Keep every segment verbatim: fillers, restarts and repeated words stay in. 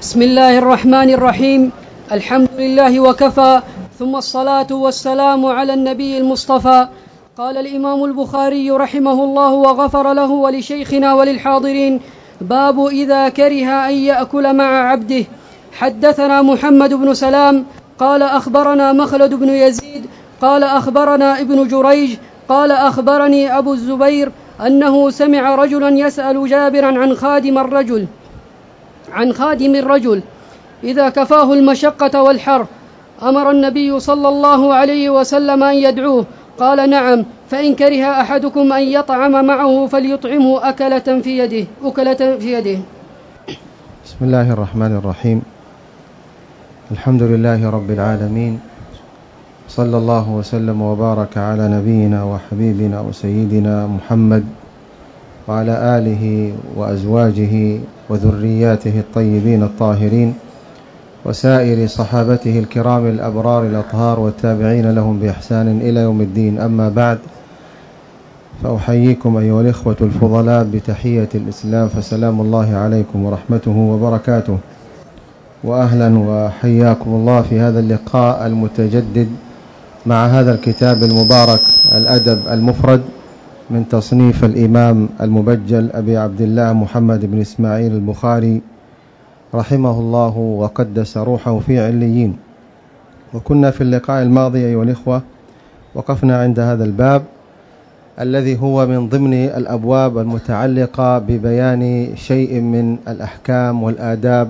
بسم الله الرحمن الرحيم. الحمد لله وكفى، ثم الصلاة والسلام على النبي المصطفى. قال الإمام البخاري رحمه الله وغفر له ولشيخنا وللحاضرين: باب إذا كره أن يأكل مع عبده. حدثنا محمد بن سلام قال أخبرنا مخلد بن يزيد قال أخبرنا ابن جريج قال أخبرني أبو الزبير أنه سمع رجلا يسأل جابرا عن خادم الرجل عن خادم الرجل إذا كفاه المشقة والحر أمر النبي صلى الله عليه وسلم أن يدعوه. قال: نعم، فإن كره أحدكم أن يطعم معه فليطعمه أكلة في يده أكلة في يده. بسم الله الرحمن الرحيم. الحمد لله رب العالمين، صلى الله وسلم وبارك على نبينا وحبيبنا وسيدنا محمد وعلى آله وأزواجه وذرياته الطيبين الطاهرين وسائر صحابته الكرام الأبرار الأطهار والتابعين لهم بإحسان إلى يوم الدين. أما بعد، فأحييكم أيها الإخوة الفضلاء بتحية الإسلام، فسلام الله عليكم ورحمته وبركاته، وأهلا وحياكم الله في هذا اللقاء المتجدد مع هذا الكتاب المبارك الأدب المفرد من تصنيف الإمام المبجل أبي عبد الله محمد بن إسماعيل البخاري رحمه الله وقدس روحه في عليين. وكنا في اللقاء الماضي أيها الإخوة وقفنا عند هذا الباب الذي هو من ضمن الأبواب المتعلقة ببيان شيء من الأحكام والآداب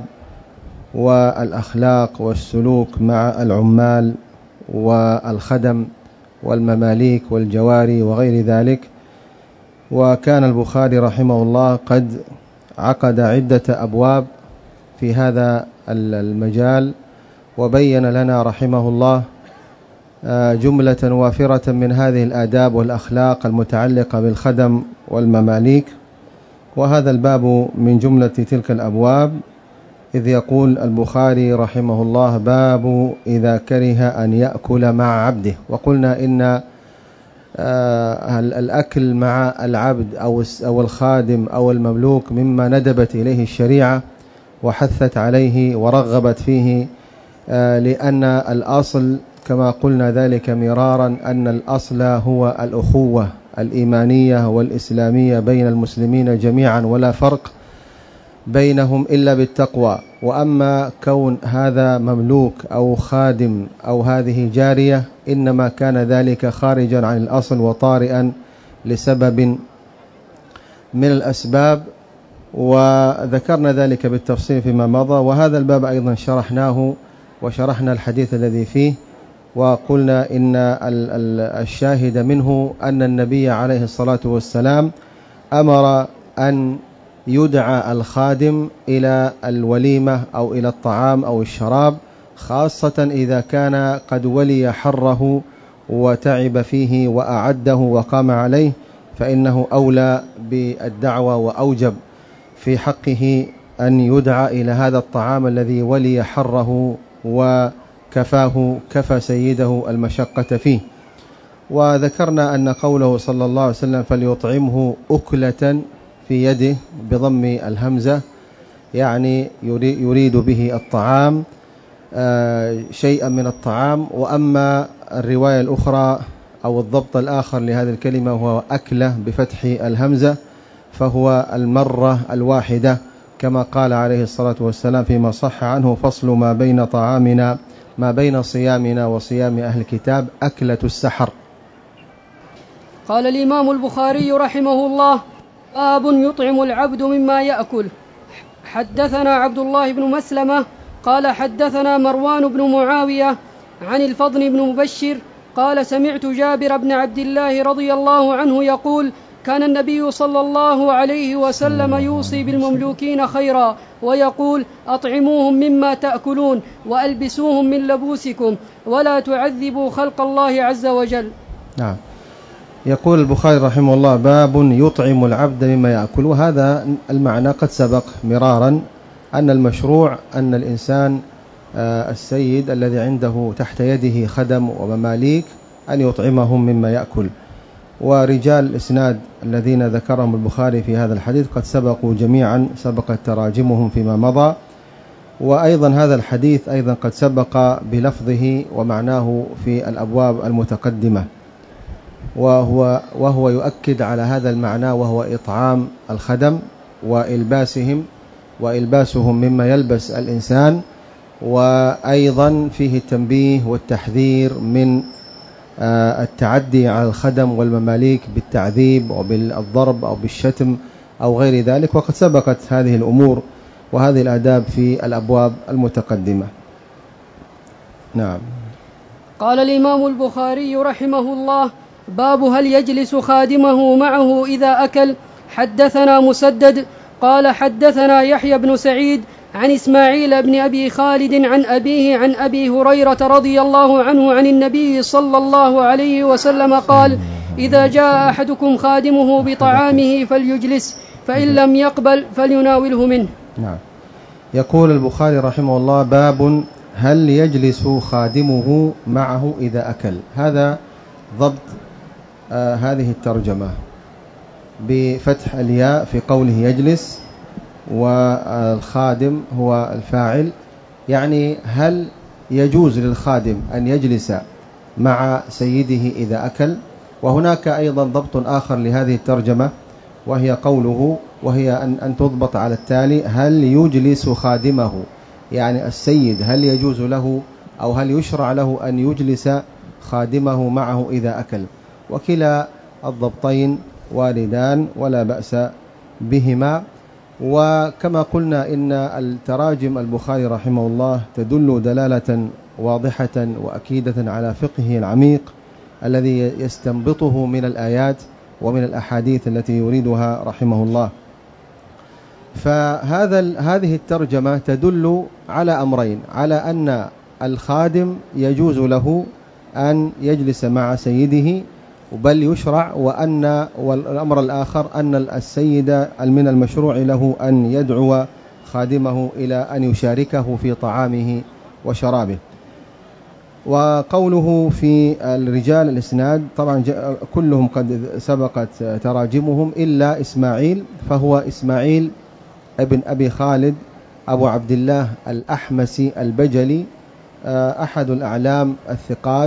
والأخلاق والسلوك مع العمال والخدم والمماليك والجواري وغير ذلك. وكان البخاري رحمه الله قد عقد عدة أبواب في هذا المجال، وبين لنا رحمه الله جملة وافرة من هذه الآداب والأخلاق المتعلقة بالخدم والمماليك. وهذا الباب من جملة تلك الأبواب، إذ يقول البخاري رحمه الله: باب إذا كره أن يأكل مع عبده. وقلنا إن الأكل مع العبد أو الخادم أو المملوك مما ندبت إليه الشريعة وحثت عليه ورغبت فيه، لأن الأصل كما قلنا ذلك مرارا أن الأصل هو الأخوة الإيمانية والإسلامية بين المسلمين جميعا، ولا فرق بينهم إلا بالتقوى. وأما كون هذا مملوك أو خادم أو هذه جارية إنما كان ذلك خارجا عن الأصل وطارئا لسبب من الأسباب، وذكرنا ذلك بالتفصيل فيما مضى. وهذا الباب أيضا شرحناه وشرحنا الحديث الذي فيه، وقلنا إن الشاهد منه أن النبي عليه الصلاة والسلام أمر أن يدعى الخادم إلى الوليمة أو إلى الطعام أو الشراب، خاصة إذا كان قد ولي حره وتعب فيه وأعده وقام عليه، فإنه أولى بالدعوة وأوجب في حقه أن يدعى إلى هذا الطعام الذي ولي حره وكفاه كفى سيده المشقة فيه. وذكرنا أن قوله صلى الله عليه وسلم فليطعمه أكلة في يده بضم الهمزة، يعني يريد به الطعام، شيئا من الطعام. وأما الرواية الأخرى أو الضبط الآخر لهذه الكلمة هو أكلة بفتح الهمزة، فهو المرة الواحدة، كما قال عليه الصلاة والسلام فيما صح عنه: فصل ما بين طعامنا ما بين صيامنا وصيام أهل الكتاب أكلة السحر. قال الإمام البخاري رحمه الله: باب يطعم العبد مما يأكل. حدثنا عبد الله بن مسلمة قال حدثنا مروان بن معاوية عن الفضل بن مبشر قال سمعت جابر بن عبد الله رضي الله عنه يقول: كان النبي صلى الله عليه وسلم يوصي بالمملوكين خيرا ويقول: أطعموهم مما تأكلون وألبسوهم من لبوسكم ولا تعذبوا خلق الله عز وجل. نعم. يقول البخاري رحمه الله: باب يطعم العبد مما يأكل. وهذا المعنى قد سبق مرارا، أن المشروع أن الإنسان السيد الذي عنده تحت يده خدم ومماليك أن يطعمهم مما يأكل. ورجال الإسناد الذين ذكرهم البخاري في هذا الحديث قد سبقوا جميعا، سبقت تراجمهم فيما مضى. وأيضا هذا الحديث أيضا قد سبق بلفظه ومعناه في الأبواب المتقدمة، وهو, وهو يؤكد على هذا المعنى، وهو إطعام الخدم وإلباسهم وإلباسهم مما يلبس الإنسان. وأيضا فيه التنبيه والتحذير من التعدي على الخدم والمماليك بالتعذيب أو بالضرب أو بالشتم أو غير ذلك، وقد سبقت هذه الأمور وهذه الآداب في الأبواب المتقدمة. نعم. قال الإمام البخاري رحمه الله: باب هل يجلس خادمه معه إذا أكل. حدثنا مسدد قال حدثنا يحيى بن سعيد عن إسماعيل بن أبي خالد عن أبيه عن أبي هريرة رضي الله عنه عن النبي صلى الله عليه وسلم قال: إذا جاء أحدكم خادمه بطعامه فليجلس، فإن لم يقبل فليناوله منه. نعم. يقول البخاري رحمه الله: باب هل يجلس خادمه معه إذا أكل. هذا ضبط آه هذه الترجمة بفتح الياء في قوله يجلس، والخادم هو الفاعل، يعني هل يجوز للخادم أن يجلس مع سيده إذا أكل. وهناك أيضا ضبط آخر لهذه الترجمة، وهي قوله وهي أن, أن تضبط على التالي: هل يجلس خادمه، يعني السيد هل يجوز له أو هل يشرع له أن يجلس خادمه معه إذا أكل. وكلا الضبطين واردان ولا بأس بهما. وكما قلنا إن التراجم البخاري رحمه الله تدل دلالة واضحة وأكيدة على فقهه العميق الذي يستنبطه من الآيات ومن الأحاديث التي يريدها رحمه الله. فهذا هذه الترجمة تدل على أمرين: على أن الخادم يجوز له أن يجلس مع سيده بل يشرع، وأن والأمر الآخر أن السيد من المشروع له أن يدعو خادمه إلى أن يشاركه في طعامه وشرابه. وقوله في الرجال الإسناد طبعا كلهم قد سبقت تراجمهم إلا إسماعيل، فهو إسماعيل ابن أبي خالد أبو عبد الله الأحمسي البجلي، أحد الأعلام الثقات،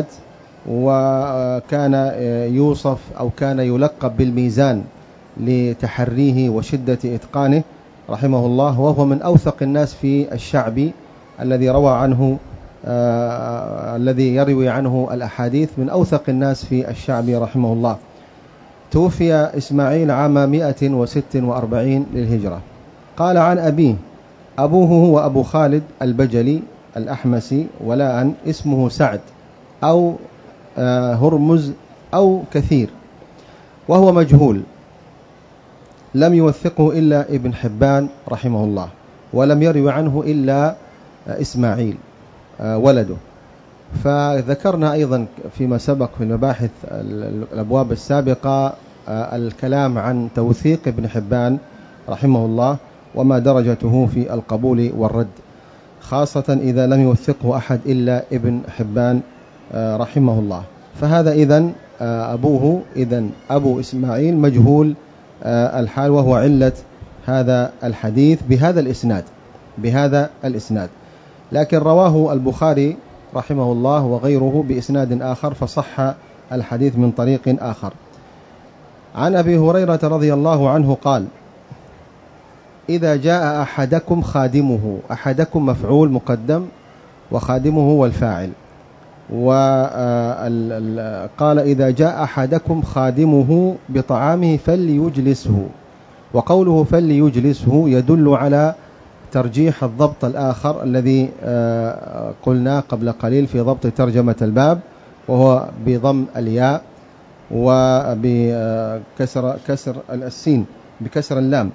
وكان يوصف أو كان يلقب بالميزان لتحريه وشدة إتقانه رحمه الله، وهو من أوثق الناس في الشعبي الذي روى عنه آه الذي يروي عنه الأحاديث، من أوثق الناس في الشعبي رحمه الله. توفي إسماعيل عام مئة وست وأربعين للهجرة. قال عن أبيه: أبوه هو أبو خالد البجلي الأحمسي، ولا اسمه سعد أو آه هرمز أو كثير، وهو مجهول، لم يوثقه إلا ابن حبان رحمه الله، ولم يروي عنه إلا آه إسماعيل آه ولده. فذكرنا أيضا فيما سبق في المباحث الأبواب السابقة آه الكلام عن توثيق ابن حبان رحمه الله وما درجته في القبول والرد، خاصة إذا لم يوثقه أحد إلا ابن حبان آه رحمه الله. فهذا إذن آه أبوه إذن أبو إسماعيل مجهول آه الحال، وهو علة هذا الحديث بهذا الإسناد بهذا الإسناد لكن رواه البخاري رحمه الله وغيره بإسناد آخر، فصح الحديث من طريق آخر. عن أبي هريرة رضي الله عنه قال: إذا جاء أحدكم خادمه، أحدكم مفعول مقدم وخادمه هو الفاعل، وقال إذا جاء أحدكم خادمه بطعامه فليجلسه. وقوله فليجلسه يدل على ترجيح الضبط الآخر الذي قلنا قبل قليل في ضبط ترجمة الباب، وهو بضم الياء وبكسر كسر السين بكسر اللام.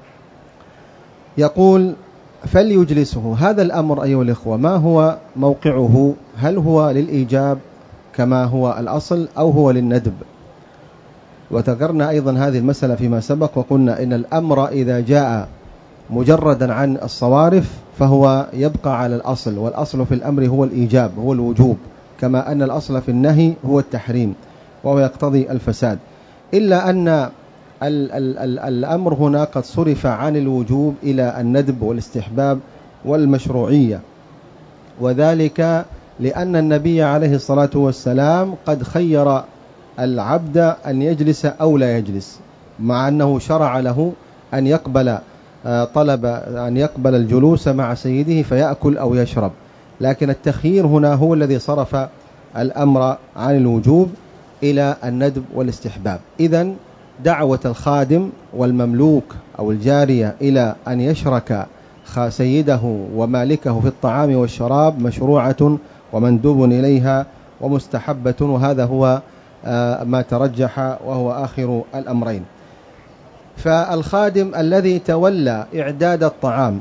يقول فليجلسه. هذا الأمر أيها الإخوة ما هو موقعه؟ هل هو للإيجاب كما هو الأصل أو هو للندب؟ وذكرنا أيضا هذه المسألة فيما سبق، وقلنا إن الأمر إذا جاء مجردا عن الصوارف فهو يبقى على الأصل، والأصل في الأمر هو الإيجاب، هو الوجوب، كما أن الأصل في النهي هو التحريم وهو يقتضي الفساد، إلا أن ال ال ال الأمر هنا قد صرف عن الوجوب إلى الندب والاستحباب والمشروعية، وذلك لأن النبي عليه الصلاة والسلام قد خير العبد أن يجلس أو لا يجلس، مع أنه شرع له أن يقبل طلب أن يقبل الجلوس مع سيده فيأكل أو يشرب، لكن التخيير هنا هو الذي صرف الأمر عن الوجوب إلى الندب والاستحباب. إذن دعوة الخادم والمملوك أو الجارية إلى أن يشرك سيده ومالكه في الطعام والشراب مشروعة ومندوب إليها ومستحبة، وهذا هو ما ترجح وهو آخر الأمرين. فالخادم الذي تولى إعداد الطعام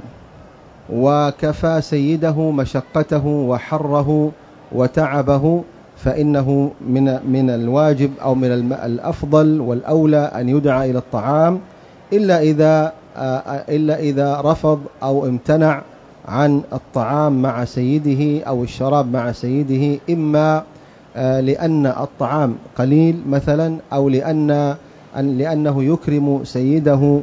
وكفى سيده مشقته وحره وتعبه فإنه من من الواجب أو من الأفضل والأولى أن يدعى إلى الطعام، إلا إذا إلا إذا رفض أو امتنع عن الطعام مع سيده أو الشراب مع سيده، إما لأن الطعام قليل مثلا، أو لأن لأنه يكرم سيده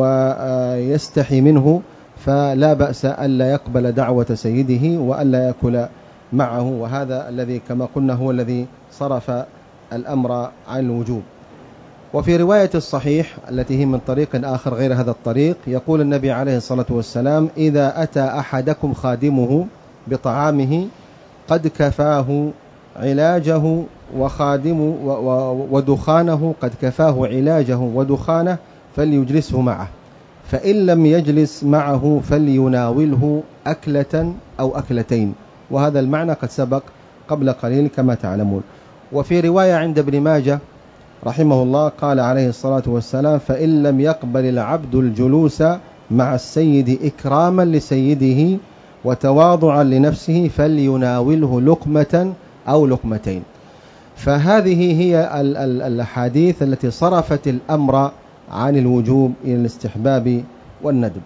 ويستحي منه، فلا بأس ألا يقبل دعوة سيده وألا يأكل معه، وهذا الذي كما قلنا هو الذي صرف الأمر عن الوجوب. وفي رواية الصحيح التي هي من طريق آخر غير هذا الطريق يقول النبي عليه الصلاة والسلام: إذا أتى أحدكم خادمه بطعامه قد كفاه علاجه وخادمه ودخانه قد كفاه علاجه ودخانه فليجلسه معه، فإن لم يجلس معه فليناوله أكلة أو أكلتين، وهذا المعنى قد سبق قبل قليل كما تعلمون. وفي رواية عند ابن ماجه رحمه الله قال عليه الصلاة والسلام: فإن لم يقبل العبد الجلوس مع السيد إكراما لسيده وتواضعا لنفسه فليناوله لقمة أو لقمتين. فهذه هي الأحاديث التي صرفت الأمر عن الوجوب إلى الاستحباب والندب.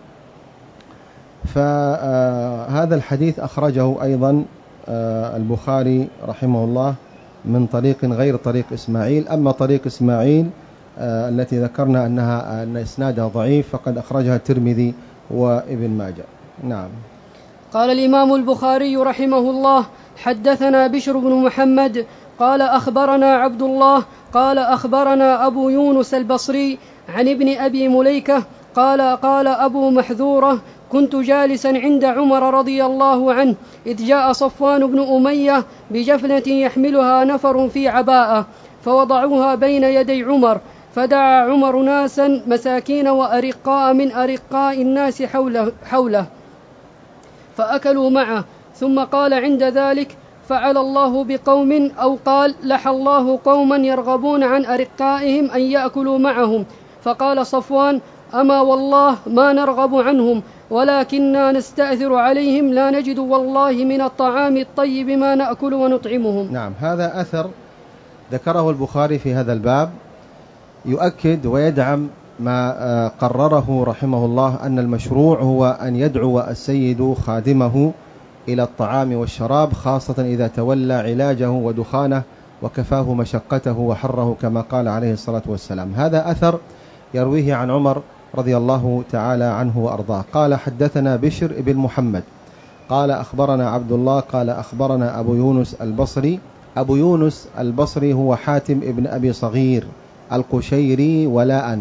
فهذا الحديث أخرجه أيضا البخاري رحمه الله من طريق غير طريق إسماعيل. أما طريق إسماعيل التي ذكرنا أنها أن إسنادها ضعيف فقد أخرجها الترمذي وابن ماجه. نعم. قال الإمام البخاري رحمه الله: حدثنا بشر بن محمد قال أخبرنا عبد الله قال أخبرنا أبو يونس البصري عن ابن أبي مليكة قال قال أبو محذورة: كنت جالسا عند عمر رضي الله عنه إذ جاء صفوان بن أمية بجفنة يحملها نفر في عباءة فوضعوها بين يدي عمر، فدعا عمر ناسا مساكين وأرقاء من أرقاء الناس حوله, حوله فأكلوا معه، ثم قال عند ذلك: فعل الله بقوم، أو قال: لحى الله قوما يرغبون عن أرقائهم أن يأكلوا معهم. فقال صفوان: أما والله ما نرغب عنهم، ولكننا نستأثر عليهم، لا نجد والله من الطعام الطيب ما نأكل ونطعمهم. نعم. هذا أثر ذكره البخاري في هذا الباب يؤكد ويدعم ما قرره رحمه الله أن المشروع هو أن يدعو السيد خادمه إلى الطعام والشراب، خاصة إذا تولى علاجه ودخانه وكفاه مشقته وحره كما قال عليه الصلاة والسلام. هذا أثر يرويه عن عمر رضي الله تعالى عنه وأرضاه قال: حدثنا بشر بن محمد قال أخبرنا عبد الله قال أخبرنا أبو يونس البصري. أبو يونس البصري هو حاتم ابن أبي صغير القشيري ولاء،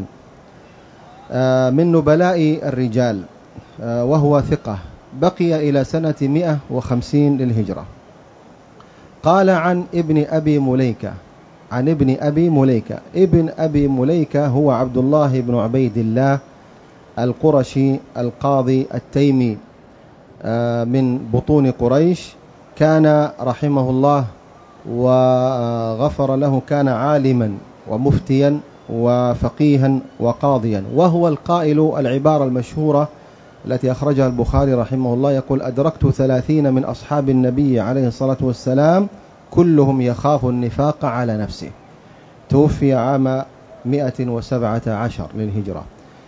من نبلاء الرجال، وهو ثقة، بقي إلى سنة مئة وخمسين للهجرة. قال عن ابن أبي مليكة عن ابن أبي مليكة ابن أبي مليكة هو عبد الله بن عبيد الله القرشي القاضي التيمي من بطون قريش، كان رحمه الله وغفر له كان عالما ومفتيا وفقيها وقاضيا، وهو القائل العبارة المشهورة التي أخرجها البخاري رحمه الله يقول: أدركت ثلاثين من أصحاب النبي عليه الصلاة والسلام كلهم يخاف النفاق على نفسه. توفي عام مئة وسبعة عشر للهجرة.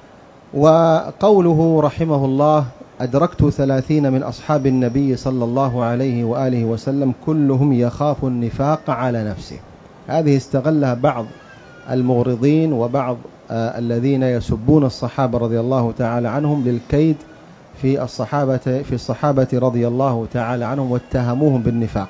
وقوله رحمه الله: أدركت ثلاثين من أصحاب النبي صلى الله عليه وآله وسلم كلهم يخاف النفاق على نفسه، هذه استغلها بعض المغرضين وبعض آه الذين يسبون الصحابة رضي الله تعالى عنهم للكيد في الصحابة في الصحابة رضي الله تعالى عنهم واتهموهم بالنفاق.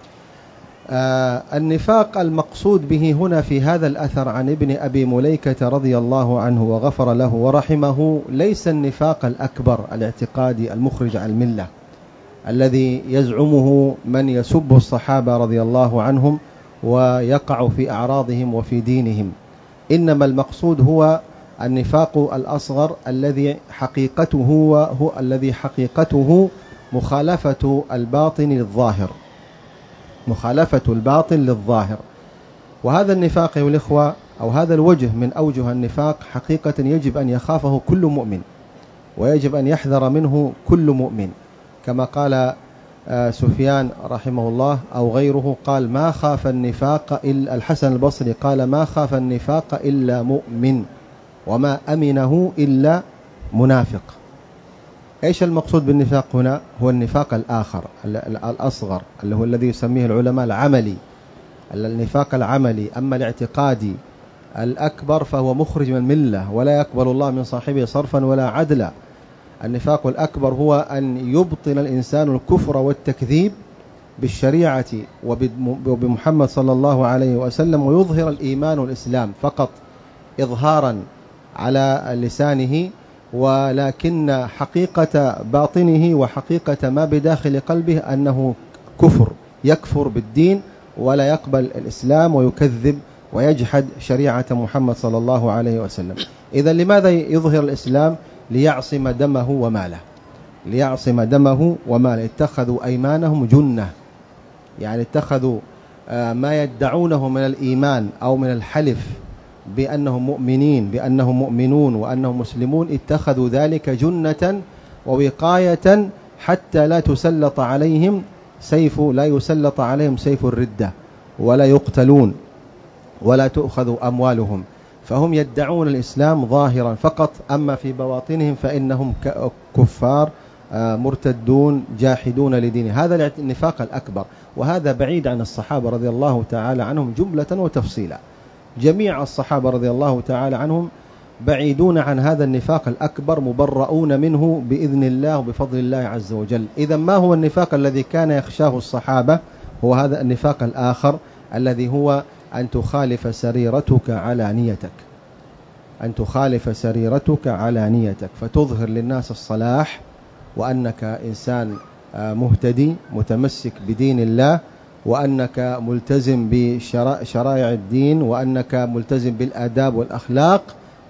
آه النفاق المقصود به هنا في هذا الأثر عن ابن أبي مليكة رضي الله عنه وغفر له ورحمه ليس النفاق الأكبر الاعتقادي المخرج عن الملة الذي يزعمه من يسب الصحابة رضي الله عنهم ويقع في أعراضهم وفي دينهم، إنما المقصود هو النفاق الأصغر الذي حقيقته هو, هو الذي حقيقته مخالفة الباطن للظاهر، مخالفة الباطن للظاهر. وهذا النفاق يا الإخوة أو هذا الوجه من أوجه النفاق حقيقة يجب أن يخافه كل مؤمن ويجب أن يحذر منه كل مؤمن، كما قال سفيان رحمه الله أو غيره قال ما خاف النفاق إلا الحسن البصري قال ما خاف النفاق إلا مؤمن وما أمنه إلا منافق. إيش المقصود بالنفاق هنا؟ هو النفاق الآخر الأصغر اللي هو الذي يسميه العلماء العملي، النفاق العملي. أما الاعتقادي الأكبر فهو مخرج من الملة ولا يقبل الله من صاحبه صرفا ولا عدلا. النفاق الأكبر هو أن يبطل الإنسان الكفر والتكذيب بالشريعة وبمحمد صلى الله عليه وسلم ويظهر الإيمان والإسلام فقط إظهارا على لسانه، ولكن حقيقة باطنه وحقيقة ما بداخل قلبه أنه كفر، يكفر بالدين ولا يقبل الإسلام ويكذب ويجحد شريعة محمد صلى الله عليه وسلم. إذا لماذا يظهر الإسلام؟ ليعصم دمه وماله، ليعصم دمه وماله. اتخذوا أيمانهم جنة، يعني اتخذوا ما يدعونه من الإيمان أو من الحلف بأنهم مؤمنين بأنهم مؤمنون وأنهم مسلمون، اتخذوا ذلك جنة ووقاية حتى لا تسلط عليهم سيف لا يسلط عليهم سيف الردة ولا يقتلون ولا تؤخذ أموالهم. فهم يدعون الإسلام ظاهرا فقط، أما في بواطنهم فإنهم كفار مرتدون جاحدون لدينه. هذا النفاق الأكبر، وهذا بعيد عن الصحابة رضي الله تعالى عنهم جملة وتفصيلا. جميع الصحابة رضي الله تعالى عنهم بعيدون عن هذا النفاق الأكبر، مبرؤون منه بإذن الله وبفضل الله عز وجل. إذا ما هو النفاق الذي كان يخشاه الصحابة؟ هو هذا النفاق الآخر الذي هو أن تخالف سريرتك على نيتك، أن تخالف سريرتك على نيتك فتظهر للناس الصلاح وأنك إنسان مهتدي متمسك بدين الله، وأنك ملتزم بشرائع الدين، وأنك ملتزم بالآداب والأخلاق،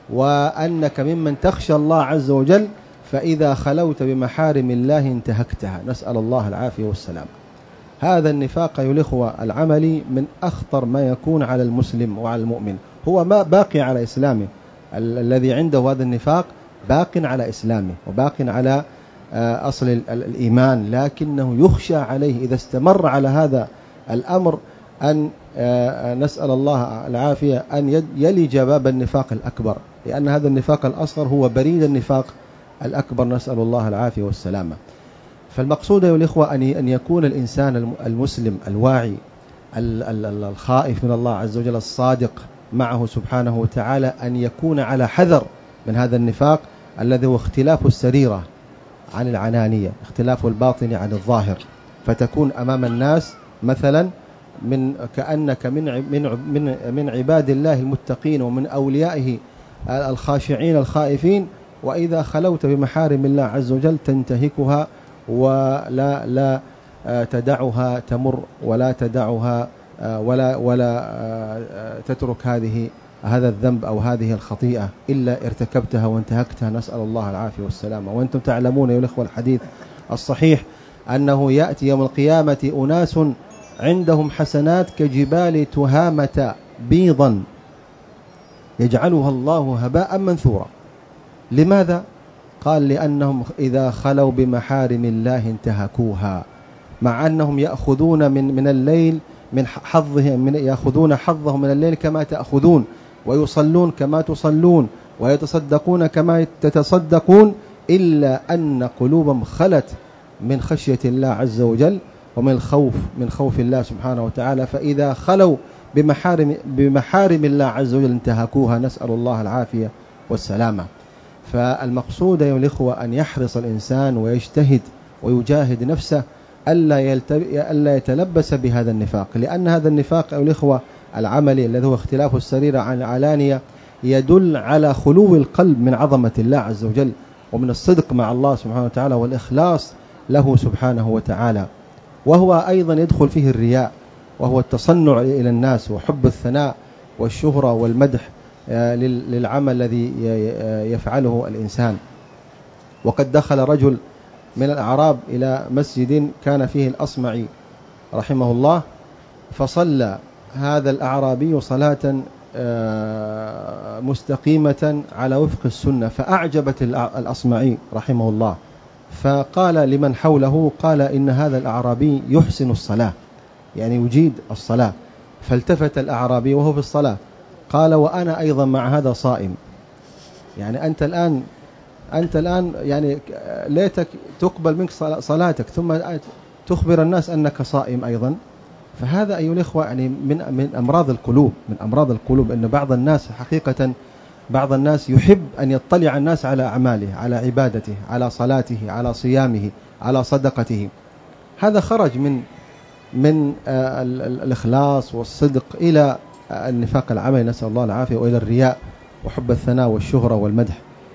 وأنك ممن تخشى الله عز وجل. فإذا خلوت بمحارم الله انتهكتها، نسأل الله العافية والسلام. هذا النفاق يا الإخوة العملي من أخطر ما يكون على المسلم وعلى المؤمن، هو ما باقي على إسلامه. الذي عنده هذا النفاق باق على إسلامه وباق على أصل الإيمان، لكنه يخشى عليه إذا استمر على هذا الأمر أن نسأل الله العافية أن يلج باب النفاق الأكبر، لأن هذا النفاق الأصغر هو بريد النفاق الأكبر، نسأل الله العافية والسلامة. فالمقصود يا الإخوة أن يكون الإنسان المسلم الواعي الخائف من الله عز وجل الصادق معه سبحانه وتعالى أن يكون على حذر من هذا النفاق الذي هو اختلاف السريرة عن العنانية، اختلاف الباطن عن الظاهر، فتكون أمام الناس مثلا من كأنك من من من من عباد الله المتقين ومن أوليائه الخاشعين الخائفين، وإذا خلوت بمحارم الله عز وجل تنتهكها ولا لا تدعها تمر ولا تدعها ولا ولا تترك هذه هذا الذنب أو هذه الخطيئة إلا ارتكبتها وانتهكتها، نسأل الله العافية والسلامة. وأنتم تعلمون يا الإخوة الحديث الصحيح أنه يأتي يوم القيامة أناس عندهم حسنات كجبال تهامة بيضا يجعلها الله هباء منثورا. لماذا؟ قال لأنهم إذا خلوا بمحارم الله انتهكوها، مع أنهم يأخذون من من الليل من حظهم من يأخذون حظهم من الليل كما تأخذون، ويصلون كما تصلون، ويتصدقون كما تتصدقون، إلا أن قلوبهم خلت من خشية الله عز وجل ومن الخوف من خوف الله سبحانه وتعالى. فإذا خلوا بمحارم بمحارم الله عز وجل انتهكوها، نسأل الله العافية والسلامة. فالمقصود أيها الإخوة أن يحرص الإنسان ويجتهد ويجاهد نفسه ألا يتلبس بهذا النفاق، لأن هذا النفاق أيها الإخوة العملي الذي هو اختلاف السريرة عن العلانية يدل على خلو القلب من عظمة الله عز وجل ومن الصدق مع الله سبحانه وتعالى والإخلاص له سبحانه وتعالى. وهو أيضا يدخل فيه الرياء، وهو التصنع إلى الناس وحب الثناء والشهرة والمدح للعمل الذي يفعله الإنسان. وقد دخل رجل من الأعراب إلى مسجد كان فيه الأصمعي رحمه الله، فصلى هذا الأعرابي صلاة مستقيمة على وفق السنة فأعجبت الأصمعي رحمه الله، فقال لمن حوله قال إن هذا الأعرابي يحسن الصلاة، يعني يجيد الصلاة. فالتفت الأعرابي وهو في الصلاة قال وأنا أيضا مع هذا صائم، يعني أنت الآن أنت الآن يعني ليتك تقبل منك صلاتك ثم تخبر الناس أنك صائم أيضا. فهذا أيها الإخوة يعني من من أمراض القلوب، من أمراض القلوب أن بعض الناس حقيقة بعض الناس يحب أن يطلع الناس على أعماله، على عبادته، على صلاته، على صيامه، على صدقته. هذا خرج من من الإخلاص والصدق إلى النفاق العملي، نسأل الله العافية، وإلى الرياء وحب الثناء والشهرة والمدح.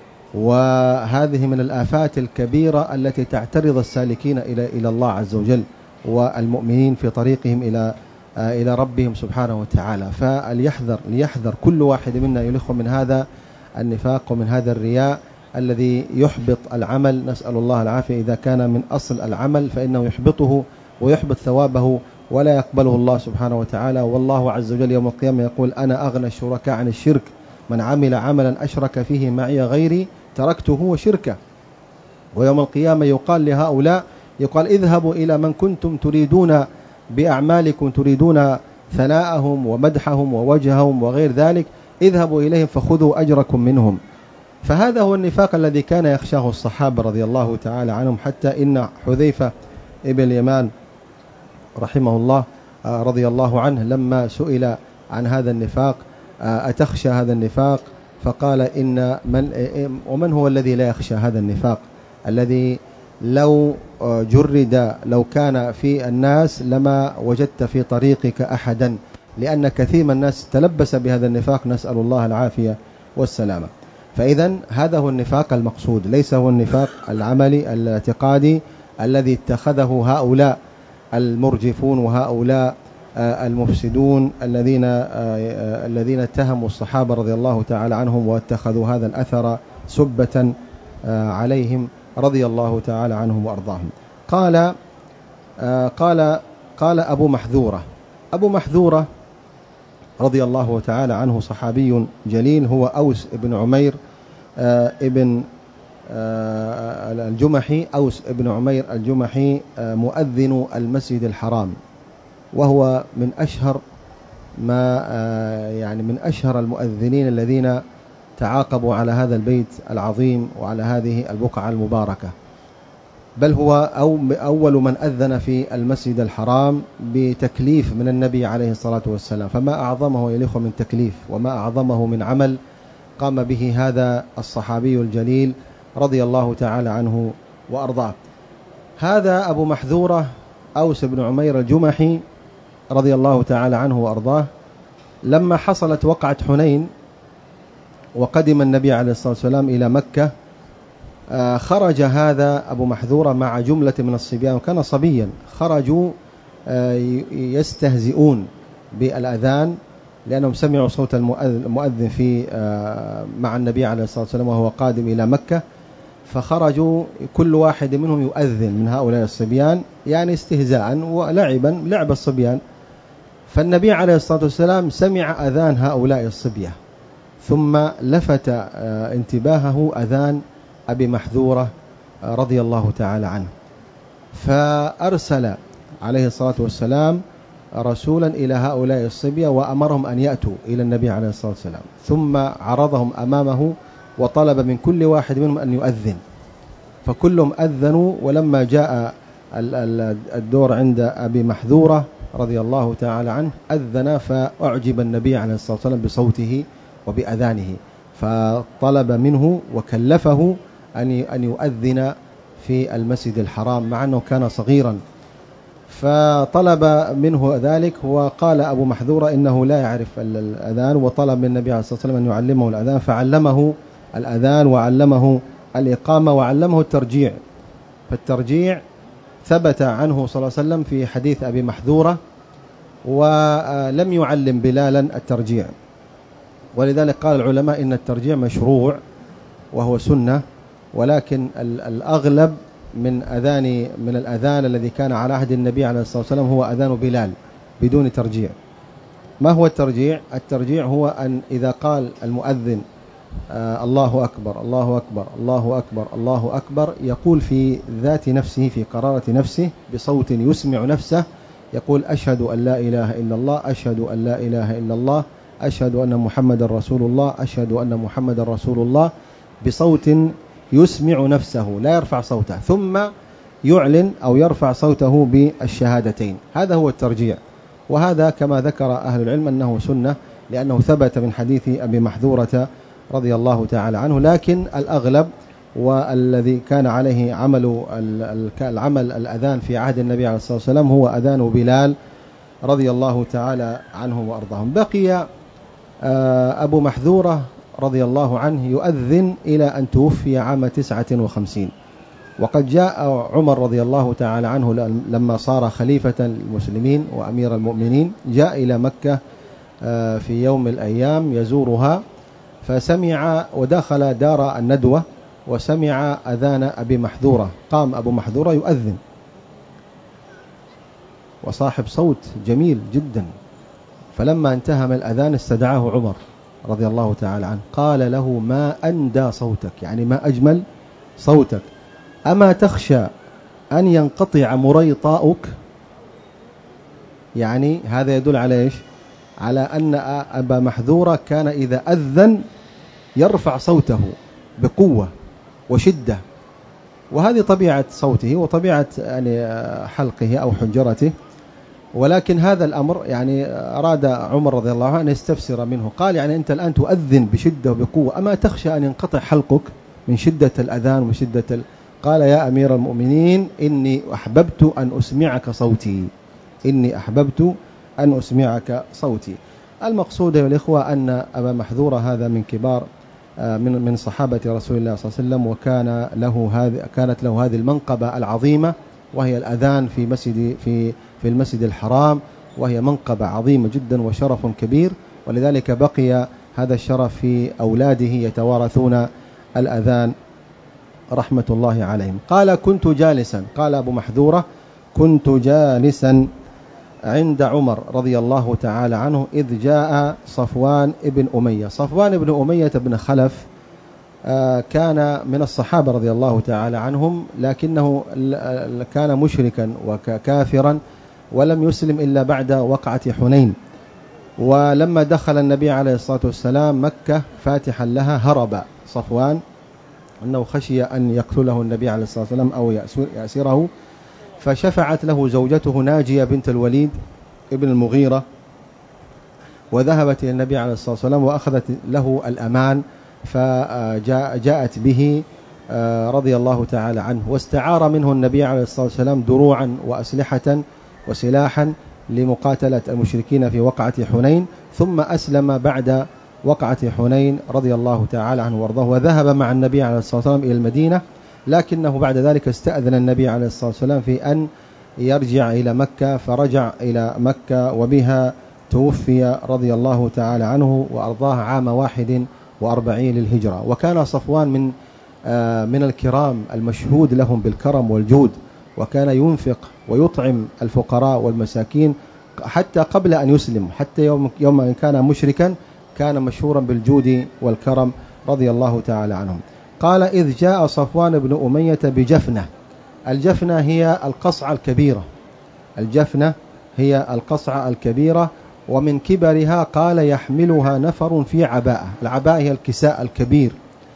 وهذه من الآفات الكبيرة التي تعترض السالكين إلى إلى الله عز وجل والمؤمنين في طريقهم إلى إلى ربهم سبحانه وتعالى. فليحذر ليحذر كل واحد منا يلخ من هذا النفاق ومن هذا الرياء الذي يحبط العمل، نسأل الله العافية. إذا كان من أصل العمل فإنه يحبطه ويحبط ثوابه ولا يقبله الله سبحانه وتعالى. والله عز وجل يوم القيامة يقول أنا أغنى الشركاء عن الشرك، من عمل عملا أشرك فيه معي غيري تركته وشركه. ويوم القيامة يقال لهؤلاء يقال اذهبوا إلى من كنتم تريدون بأعمالكم تريدون ثناءهم ومدحهم ووجههم وغير ذلك، اذهبوا إليهم فخذوا أجركم منهم. فهذا هو النفاق الذي كان يخشاه الصحابة رضي الله تعالى عنهم، حتى إن حذيفة ابن اليمان رحمه الله رضي الله عنه لما سئل عن هذا النفاق أتخشى هذا النفاق؟ فقال إن من ومن هو الذي لا يخشى هذا النفاق الذي لو جرد لو كان في الناس لما وجدت في طريقك أحدا، لأن كثير من الناس تلبس بهذا النفاق، نسأل الله العافية والسلامة. فإذا هذا هو النفاق المقصود، ليس هو النفاق العملي الاعتقادي الذي اتخذه هؤلاء المرجفون وهؤلاء المفسدون الذين الذين اتهموا الصحابة رضي الله تعالى عنهم واتخذوا هذا الأثر سبة عليهم رضي الله تعالى عنهم وأرضاهم. قال قال قال أبو محذورة أبو محذورة رضي الله تعالى عنه صحابي جليل، هو أوس بن عمير ابن الجمحي، أوس بن عمير الجمحي مؤذن المسجد الحرام، وهو من أشهر ما يعني من أشهر المؤذنين الذين تعاقبوا على هذا البيت العظيم وعلى هذه البقعة المباركة، بل هو أو أول من أذن في المسجد الحرام بتكليف من النبي عليه الصلاة والسلام. فما أعظمه يا الإخوة من تكليف، وما أعظمه من عمل قام به هذا الصحابي الجليل رضي الله تعالى عنه وأرضاه. هذا أبو محذورة أوس بن عمير الجمحي رضي الله تعالى عنه وأرضاه، لما حصلت وقعة حنين وقدم النبي عليه الصلاة والسلام إلى مكة، خرج هذا أبو محذورة مع جملة من الصبيان، وكان صبيا، خرجوا يستهزئون بالأذان لأنهم سمعوا صوت المؤذن في مع النبي عليه الصلاة والسلام وهو قادم إلى مكة، فخرجوا كل واحد منهم يؤذن من هؤلاء الصبيان، يعني استهزاء ولعبا لعب الصبيان. فالنبي عليه الصلاة والسلام سمع أذان هؤلاء الصبية، ثم لفت انتباهه أذان أبي محذورة رضي الله تعالى عنه، فأرسل عليه الصلاة والسلام رسولا إلى هؤلاء الصبية وأمرهم أن يأتوا إلى النبي عليه الصلاة والسلام، ثم عرضهم أمامه وطلب من كل واحد منهم أن يؤذن، فكلهم أذنوا. ولما جاء الدور عند أبي محذورة رضي الله تعالى عنه أذن، فأعجب النبي عليه الصلاة والسلام بصوته وبأذانه، فطلب منه وكلفه أن يؤذن في المسجد الحرام مع أنه كان صغيرا، فطلب منه ذلك. وقال أبو محذورة إنه لا يعرف الأذان، وطلب من النبي عليه الصلاة والسلام أن يعلمه الأذان، فعلمه الأذان وعلمه الإقامة وعلمه الترجيع. فالترجيع ثبت عنه صلى الله عليه وسلم في حديث أبي محذورة، ولم يعلم بلالا الترجيع. ولذلك قال العلماء إن الترجيع مشروع وهو سنة، ولكن الأغلب من أذان من الأذان الذي كان على عهد النبي عليه الصلاة والسلام هو أذان بلال بدون ترجيع. ما هو الترجيع؟ الترجيع هو أن إذا قال المؤذن آه الله أكبر الله أكبر الله أكبر الله أكبر، يقول في ذات نفسه في قرارة نفسه بصوت يسمع نفسه، يقول أشهد أن لا إله إلا الله، أشهد أن لا إله إلا الله، أشهد أن محمد رسول الله، أشهد أن محمد رسول الله، بصوت يسمع نفسه لا يرفع صوته، ثم يعلن أو يرفع صوته بالشهادتين. هذا هو الترجيع، وهذا كما ذكر أهل العلم أنه سنة، لأنه ثبت من حديث أبي محذورة رضي الله تعالى عنه. لكن الأغلب والذي كان عليه عمل العمل الأذان في عهد النبي عليه الصلاة والسلام هو أذان بلال رضي الله تعالى عنه وأرضاهم. بقي أبو محذورة رضي الله عنه يؤذن إلى أن توفي عام تسعة وخمسين. وقد جاء عمر رضي الله تعالى عنه لما صار خليفة المسلمين وأمير المؤمنين، جاء إلى مكة في يوم من الأيام يزورها، فسمع ودخل دار الندوة وسمع أذان أبي محذورة. قام أبو محذورة يؤذن وصاحب صوت جميل جدا، فلما انتهى من الأذان استدعاه عمر رضي الله تعالى عنه، قال له ما أندى صوتك، يعني ما أجمل صوتك، أما تخشى أن ينقطع مريطاؤك؟ يعني هذا يدل على إيش؟ على أن أبا محذورة كان إذا أذن يرفع صوته بقوة وشدة، وهذه طبيعة صوته وطبيعة يعني حلقه أو حنجرته. ولكن هذا الأمر يعني أراد عمر رضي الله عنه أن يستفسر منه، قال يعني أنت الآن تؤذن بشدة وبقوة، أما تخشى أن ينقطع حلقك من شدة الأذان ومن شدة ال... قال يا أمير المؤمنين إني أحببت أن أسمعك صوتي، إني أحببت أن أسمعك صوتي. المقصود يا الإخوة أن أبا محذورة هذا من كبار من من صحابة رسول الله صلى الله عليه وسلم، وكان له هذه كانت له هذه المنقبة العظيمة وهي الأذان في مسجد في في المسجد الحرام، وهي منقبة عظيمة جدا وشرف كبير، ولذلك بقي هذا الشرف في أولاده يتوارثون الأذان رحمة الله عليهم. قال كنت جالسا، قال أبو محذورة كنت جالسا عند عمر رضي الله تعالى عنه إذ جاء صفوان ابن أمية. صفوان ابن أمية بن خلف كان من الصحابة رضي الله تعالى عنهم، لكنه كان مشركا وكافرا ولم يسلم إلا بعد وقعة حنين. ولما دخل النبي عليه الصلاة والسلام مكة فاتحا لها هرب صفوان، أنه خشي أن يقتله النبي عليه الصلاة والسلام أو يأسره، فشفعت له زوجته ناجية بنت الوليد ابن المغيرة، وذهبت إلى النبي عليه الصلاة والسلام وأخذت له الأمان، فجاءت به رضي الله تعالى عنه، واستعار منه النبي عليه الصلاة والسلام دروعا وأسلحة وسلاحا لمقاتلة المشركين في وقعة حنين، ثم أسلم بعد وقعة حنين رضي الله تعالى عنه وارضاه، وذهب مع النبي عليه الصلاة والسلام إلى المدينة، لكنه بعد ذلك استأذن النبي عليه الصلاة والسلام في أن يرجع إلى مكة، فرجع إلى مكة وبها توفي رضي الله تعالى عنه وأرضاه عام واحد وأربعين للهجرة. وكان صفوان من من الكرام المشهود لهم بالكرم والجود، وكان ينفق ويطعم الفقراء والمساكين حتى قبل أن يسلم، حتى يوم يوم أن كان مشركا كان مشهورا بالجود والكرم رضي الله تعالى عنهم. قال إذ جاء صفوان بن أمية بجفنة. الجفنة هي القصعة الكبيرة، الجفنة هي القصعة الكبيرة، ومن كبرها قال يحملها نفر في عباءة. العباءة هي الكساء الكبير،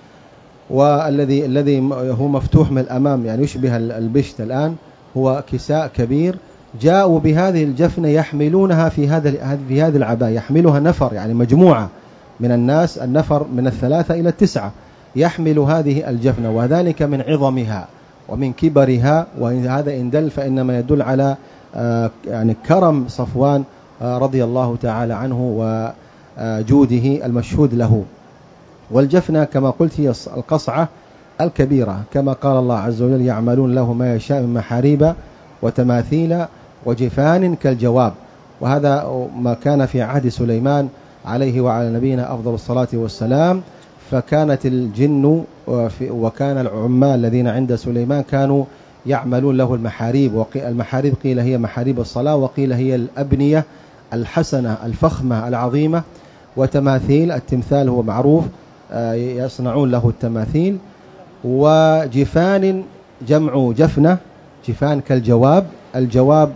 والذي الذي هو مفتوح من الأمام، يعني يشبه البشت الآن، هو كساء كبير. جاءوا بهذه الجفنة يحملونها في هذا في هذه العباءة، يحملها نفر يعني مجموعة، من الناس النفر من الثلاثة إلى التسعة يحمل هذه الجفنة، وذلك من عظمها ومن كبرها، وهذا إن دل فإنما يدل على يعني كرم صفوان رضي الله تعالى عنه وجوده المشهود له. والجفنة كما قلت هي القصعة الكبيرة، كما قال الله عز وجل يعملون له ما يشاء من محاريب وتماثيل وجفان كالجواب. وهذا ما كان في عهد سليمان عليه وعلى نبينا أفضل الصلاة والسلام. فكانت الجن وكان العمال الذين عند سليمان كانوا يعملون له المحاريب، المحاريب قيل هي محاريب الصلاة، وقيل هي الأبنية الحسنة الفخمة العظيمة، وتماثيل التمثال هو معروف يصنعون له التماثيل، وجفان جمع جفنة، جفان كالجواب. الجواب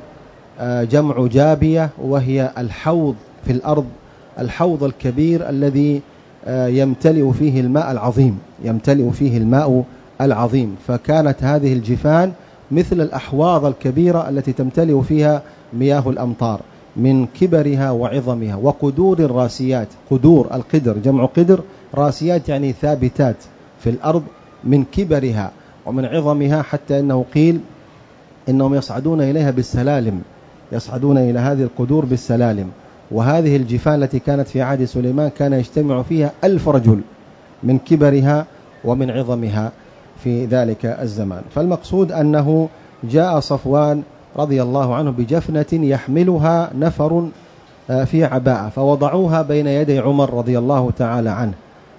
جمع جابية، وهي الحوض في الأرض، الحوض الكبير الذي يمتلئ فيه الماء العظيم، يمتلئ فيه الماء العظيم. فكانت هذه الجفان مثل الأحواض الكبيرة التي تمتلئ فيها مياه الأمطار من كبرها وعظمها. وقدور الراسيات، قدور القدر جمع قدر، راسيات يعني ثابتات في الأرض، من كبرها ومن عظمها، حتى إنه قيل إنهم يصعدون إليها بالسلالم، يصعدون إلى هذه القدور بالسلالم. وهذه الجفان التي كانت في عهد سليمان كان يجتمع فيها ألف رجل من كبرها ومن عظمها في ذلك الزمان. فالمقصود أنه جاء صفوان رضي الله عنه بجفنة يحملها نفر في عباءة، فوضعوها بين يدي عمر رضي الله تعالى عنه،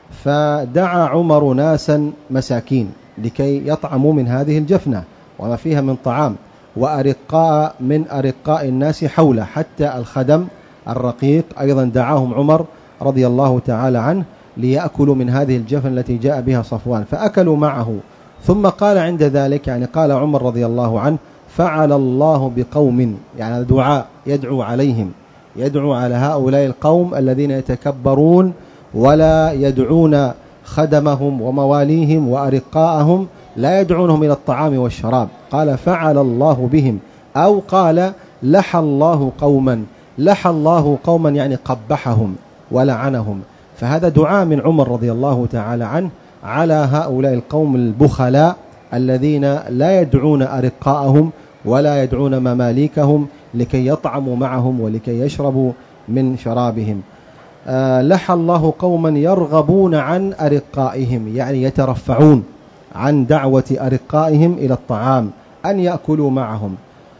فدعا عمر ناسا مساكين لكي يطعموا من هذه الجفنة وما فيها من طعام، وأرقاء من أرقاء الناس حوله، حتى الخدم الرقيق أيضا دعاهم عمر رضي الله تعالى عنه ليأكلوا من هذه الجفن التي جاء بها صفوان، فأكلوا معه. ثم قال عند ذلك، يعني قال عمر رضي الله عنه فعل الله بقوم، يعني دعاء يدعو عليهم، يدعو على هؤلاء القوم الذين يتكبرون ولا يدعون خدمهم ومواليهم وأرقاءهم، لا يدعونهم إلى الطعام والشراب. قال فعل الله بهم، أو قال لحى الله قوما، لحى الله قوما يعني قبحهم ولعنهم. فهذا دعاء من عمر رضي الله تعالى عنه على هؤلاء القوم البخلاء الذين لا يدعون أرقاءهم ولا يدعون مماليكهم لكي يطعموا معهم ولكي يشربوا من شرابهم. آه لحى الله قوما يرغبون عن أرقائهم، يعني يترفعون عن دعوة أرقائهم إلى الطعام أن يأكلوا معهم.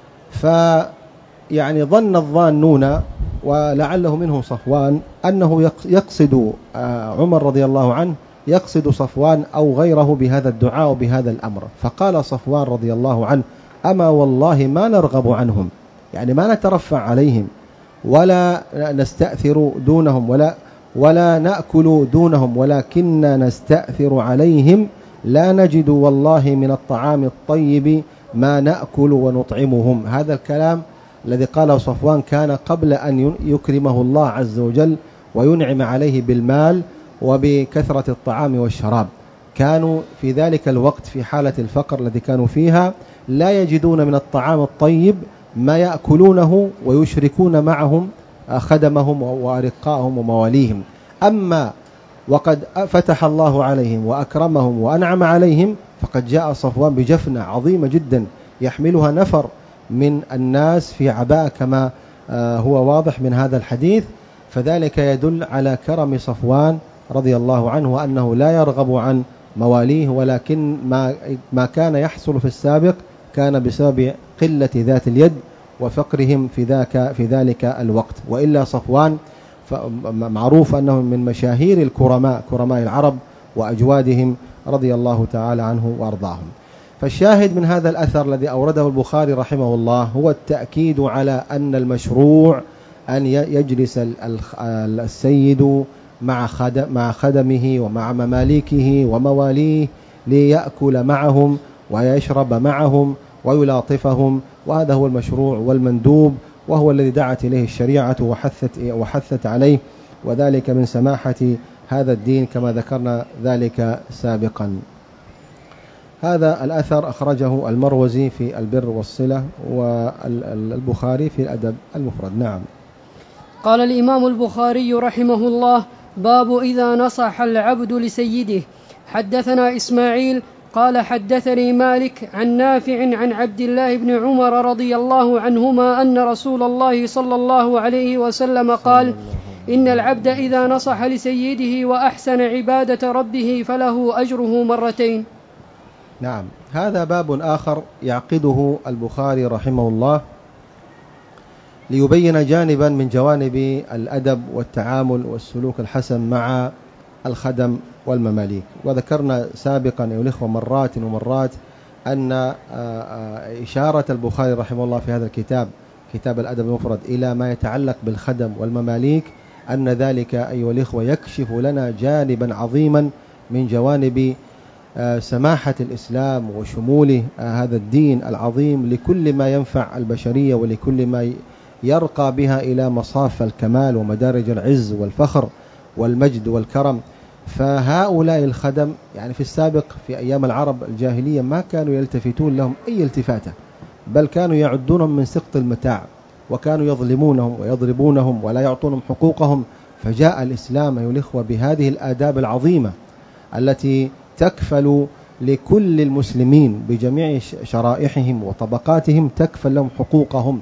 فيعني ظن الظانون ولعله منهم صفوان أنه يقصد عمر رضي الله عنه، يقصد صفوان أو غيره بهذا الدعاء وبهذا الأمر. فقال صفوان رضي الله عنه أما والله ما نرغب عنهم، يعني ما نترفع عليهم ولا نستأثر دونهم ولا ولا نأكل دونهم، ولكننا نستأثر عليهم، لا نجد والله من الطعام الطيب ما نأكل ونطعمهم. هذا الكلام الذي قاله صفوان كان قبل أن يكرمه الله عز وجل وينعم عليه بالمال وبكثرة الطعام والشراب. كانوا في ذلك الوقت في حالة الفقر الذي كانوا فيها لا يجدون من الطعام الطيب ما يأكلونه ويشركون معهم خدمهم وأرقاءهم ومواليهم. أما وقد فتح الله عليهم وأكرمهم وأنعم عليهم، فقد جاء صفوان بجفنة عظيمة جدا يحملها نفر من الناس في عباء كما هو واضح من هذا الحديث. فذلك يدل على كرم صفوان رضي الله عنه وأنه لا يرغب عن مواليه، ولكن ما ما كان يحصل في السابق كان بسبب قلة ذات اليد وفقرهم في ذاك في ذلك الوقت. وإلا صفوان معروف أنه من مشاهير الكرماء، كرماء العرب وأجوادهم رضي الله تعالى عنه وأرضاهم. فالشاهد من هذا الأثر الذي أورده البخاري رحمه الله هو التأكيد على أن المشروع أن يجلس السيد مع خدم مع خدمه ومع مماليكه ومواليه ليأكل معهم ويشرب معهم ويلاطفهم، وهذا هو المشروع والمندوب، وهو الذي دعت إليه الشريعة وحثت وحثت عليه، وذلك من سماحة هذا الدين كما ذكرنا ذلك سابقا. هذا الأثر أخرجه المروزي في البر والصلة والبخاري في الأدب المفرد. نعم. قال الإمام البخاري رحمه الله: باب إذا نصح العبد لسيده. حدثنا إسماعيل قال حدثني مالك عن نافع عن عبد الله بن عمر رضي الله عنهما أن رسول الله صلى الله عليه وسلم قال: إن العبد إذا نصح لسيده وأحسن عبادة ربه فله أجره مرتين. نعم، هذا باب آخر يعقده البخاري رحمه الله ليبين جانبا من جوانب الأدب والتعامل والسلوك الحسن مع الخدم والمماليك. وذكرنا سابقا أيها الإخوة مرات ومرات أن إشارة البخاري رحمه الله في هذا الكتاب، كتاب الأدب المفرد، إلى ما يتعلق بالخدم والمماليك، أن ذلك أيها الإخوة يكشف لنا جانبا عظيما من جوانب سماحة الإسلام وشموله هذا الدين العظيم لكل ما ينفع البشرية ولكل ما يرقى بها إلى مصاف الكمال ومدارج العز والفخر والمجد والكرم. فهؤلاء الخدم يعني في السابق في أيام العرب الجاهلية ما كانوا يلتفتون لهم أي التفاتة، بل كانوا يعدونهم من سقط المتاع، وكانوا يظلمونهم ويضربونهم ولا يعطونهم حقوقهم. فجاء الإسلام أيها الإخوة بهذه الآداب العظيمة التي تكفل لكل المسلمين بجميع شرائحهم وطبقاتهم، تكفل لهم حقوقهم.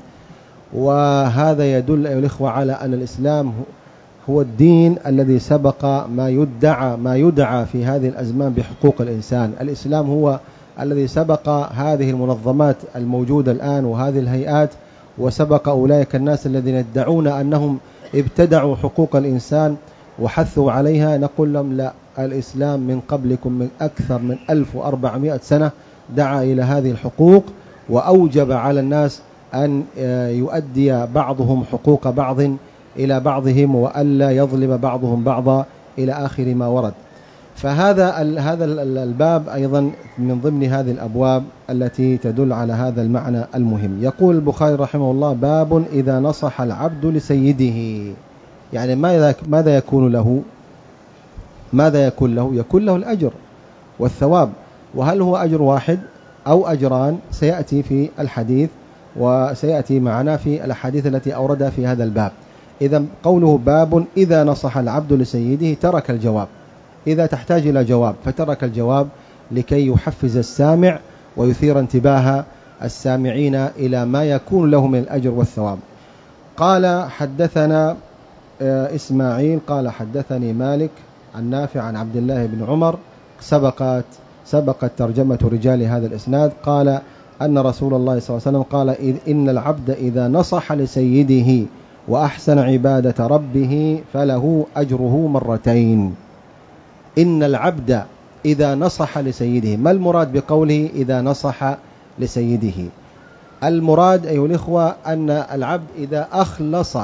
وهذا يدل أيها الإخوة على أن الإسلام هو الدين الذي سبق ما يدعى ما يدعى في هذه الأزمان بحقوق الإنسان. الإسلام هو الذي سبق هذه المنظمات الموجودة الآن وهذه الهيئات، وسبق أولئك الناس الذين يدعون أنهم ابتدعوا حقوق الإنسان وحثوا عليها. نقول لهم لا، الإسلام من قبلكم من أكثر من ألف وأربعمائة سنة دعا إلى هذه الحقوق، وأوجب على الناس أن يؤدي بعضهم حقوق بعض إلى بعضهم، وألا يظلم بعضهم بعضا، إلى آخر ما ورد. فهذا هذا الباب أيضا من ضمن هذه الأبواب التي تدل على هذا المعنى المهم. يقول البخاري رحمه الله: باب إذا نصح العبد لسيده. يعني ماذا ماذا يكون له؟ ماذا يكون له؟ يكون له الأجر والثواب. وهل هو أجر واحد أو أجران؟ سيأتي في الحديث، وسيأتي معنا في الأحاديث التي أوردها في هذا الباب. إذا قوله باب إذا نصح العبد لسيده ترك الجواب، إذا تحتاج إلى جواب فترك الجواب لكي يحفز السامع ويثير انتباه السامعين إلى ما يكون له من الأجر والثواب. قال حدثنا إسماعيل قال حدثني مالك عن نافع عن عبد الله بن عمر، سبقت سبقت ترجمة رجال هذا الإسناد. قال أن رسول الله صلى الله عليه وسلم قال: إن العبد إذا نصح لسيده وأحسن عبادة ربه فله أجره مرتين. إن العبد إذا نصح لسيده، ما المراد بقوله إذا نصح لسيده؟ المراد أيها الإخوة أن العبد إذا أخلص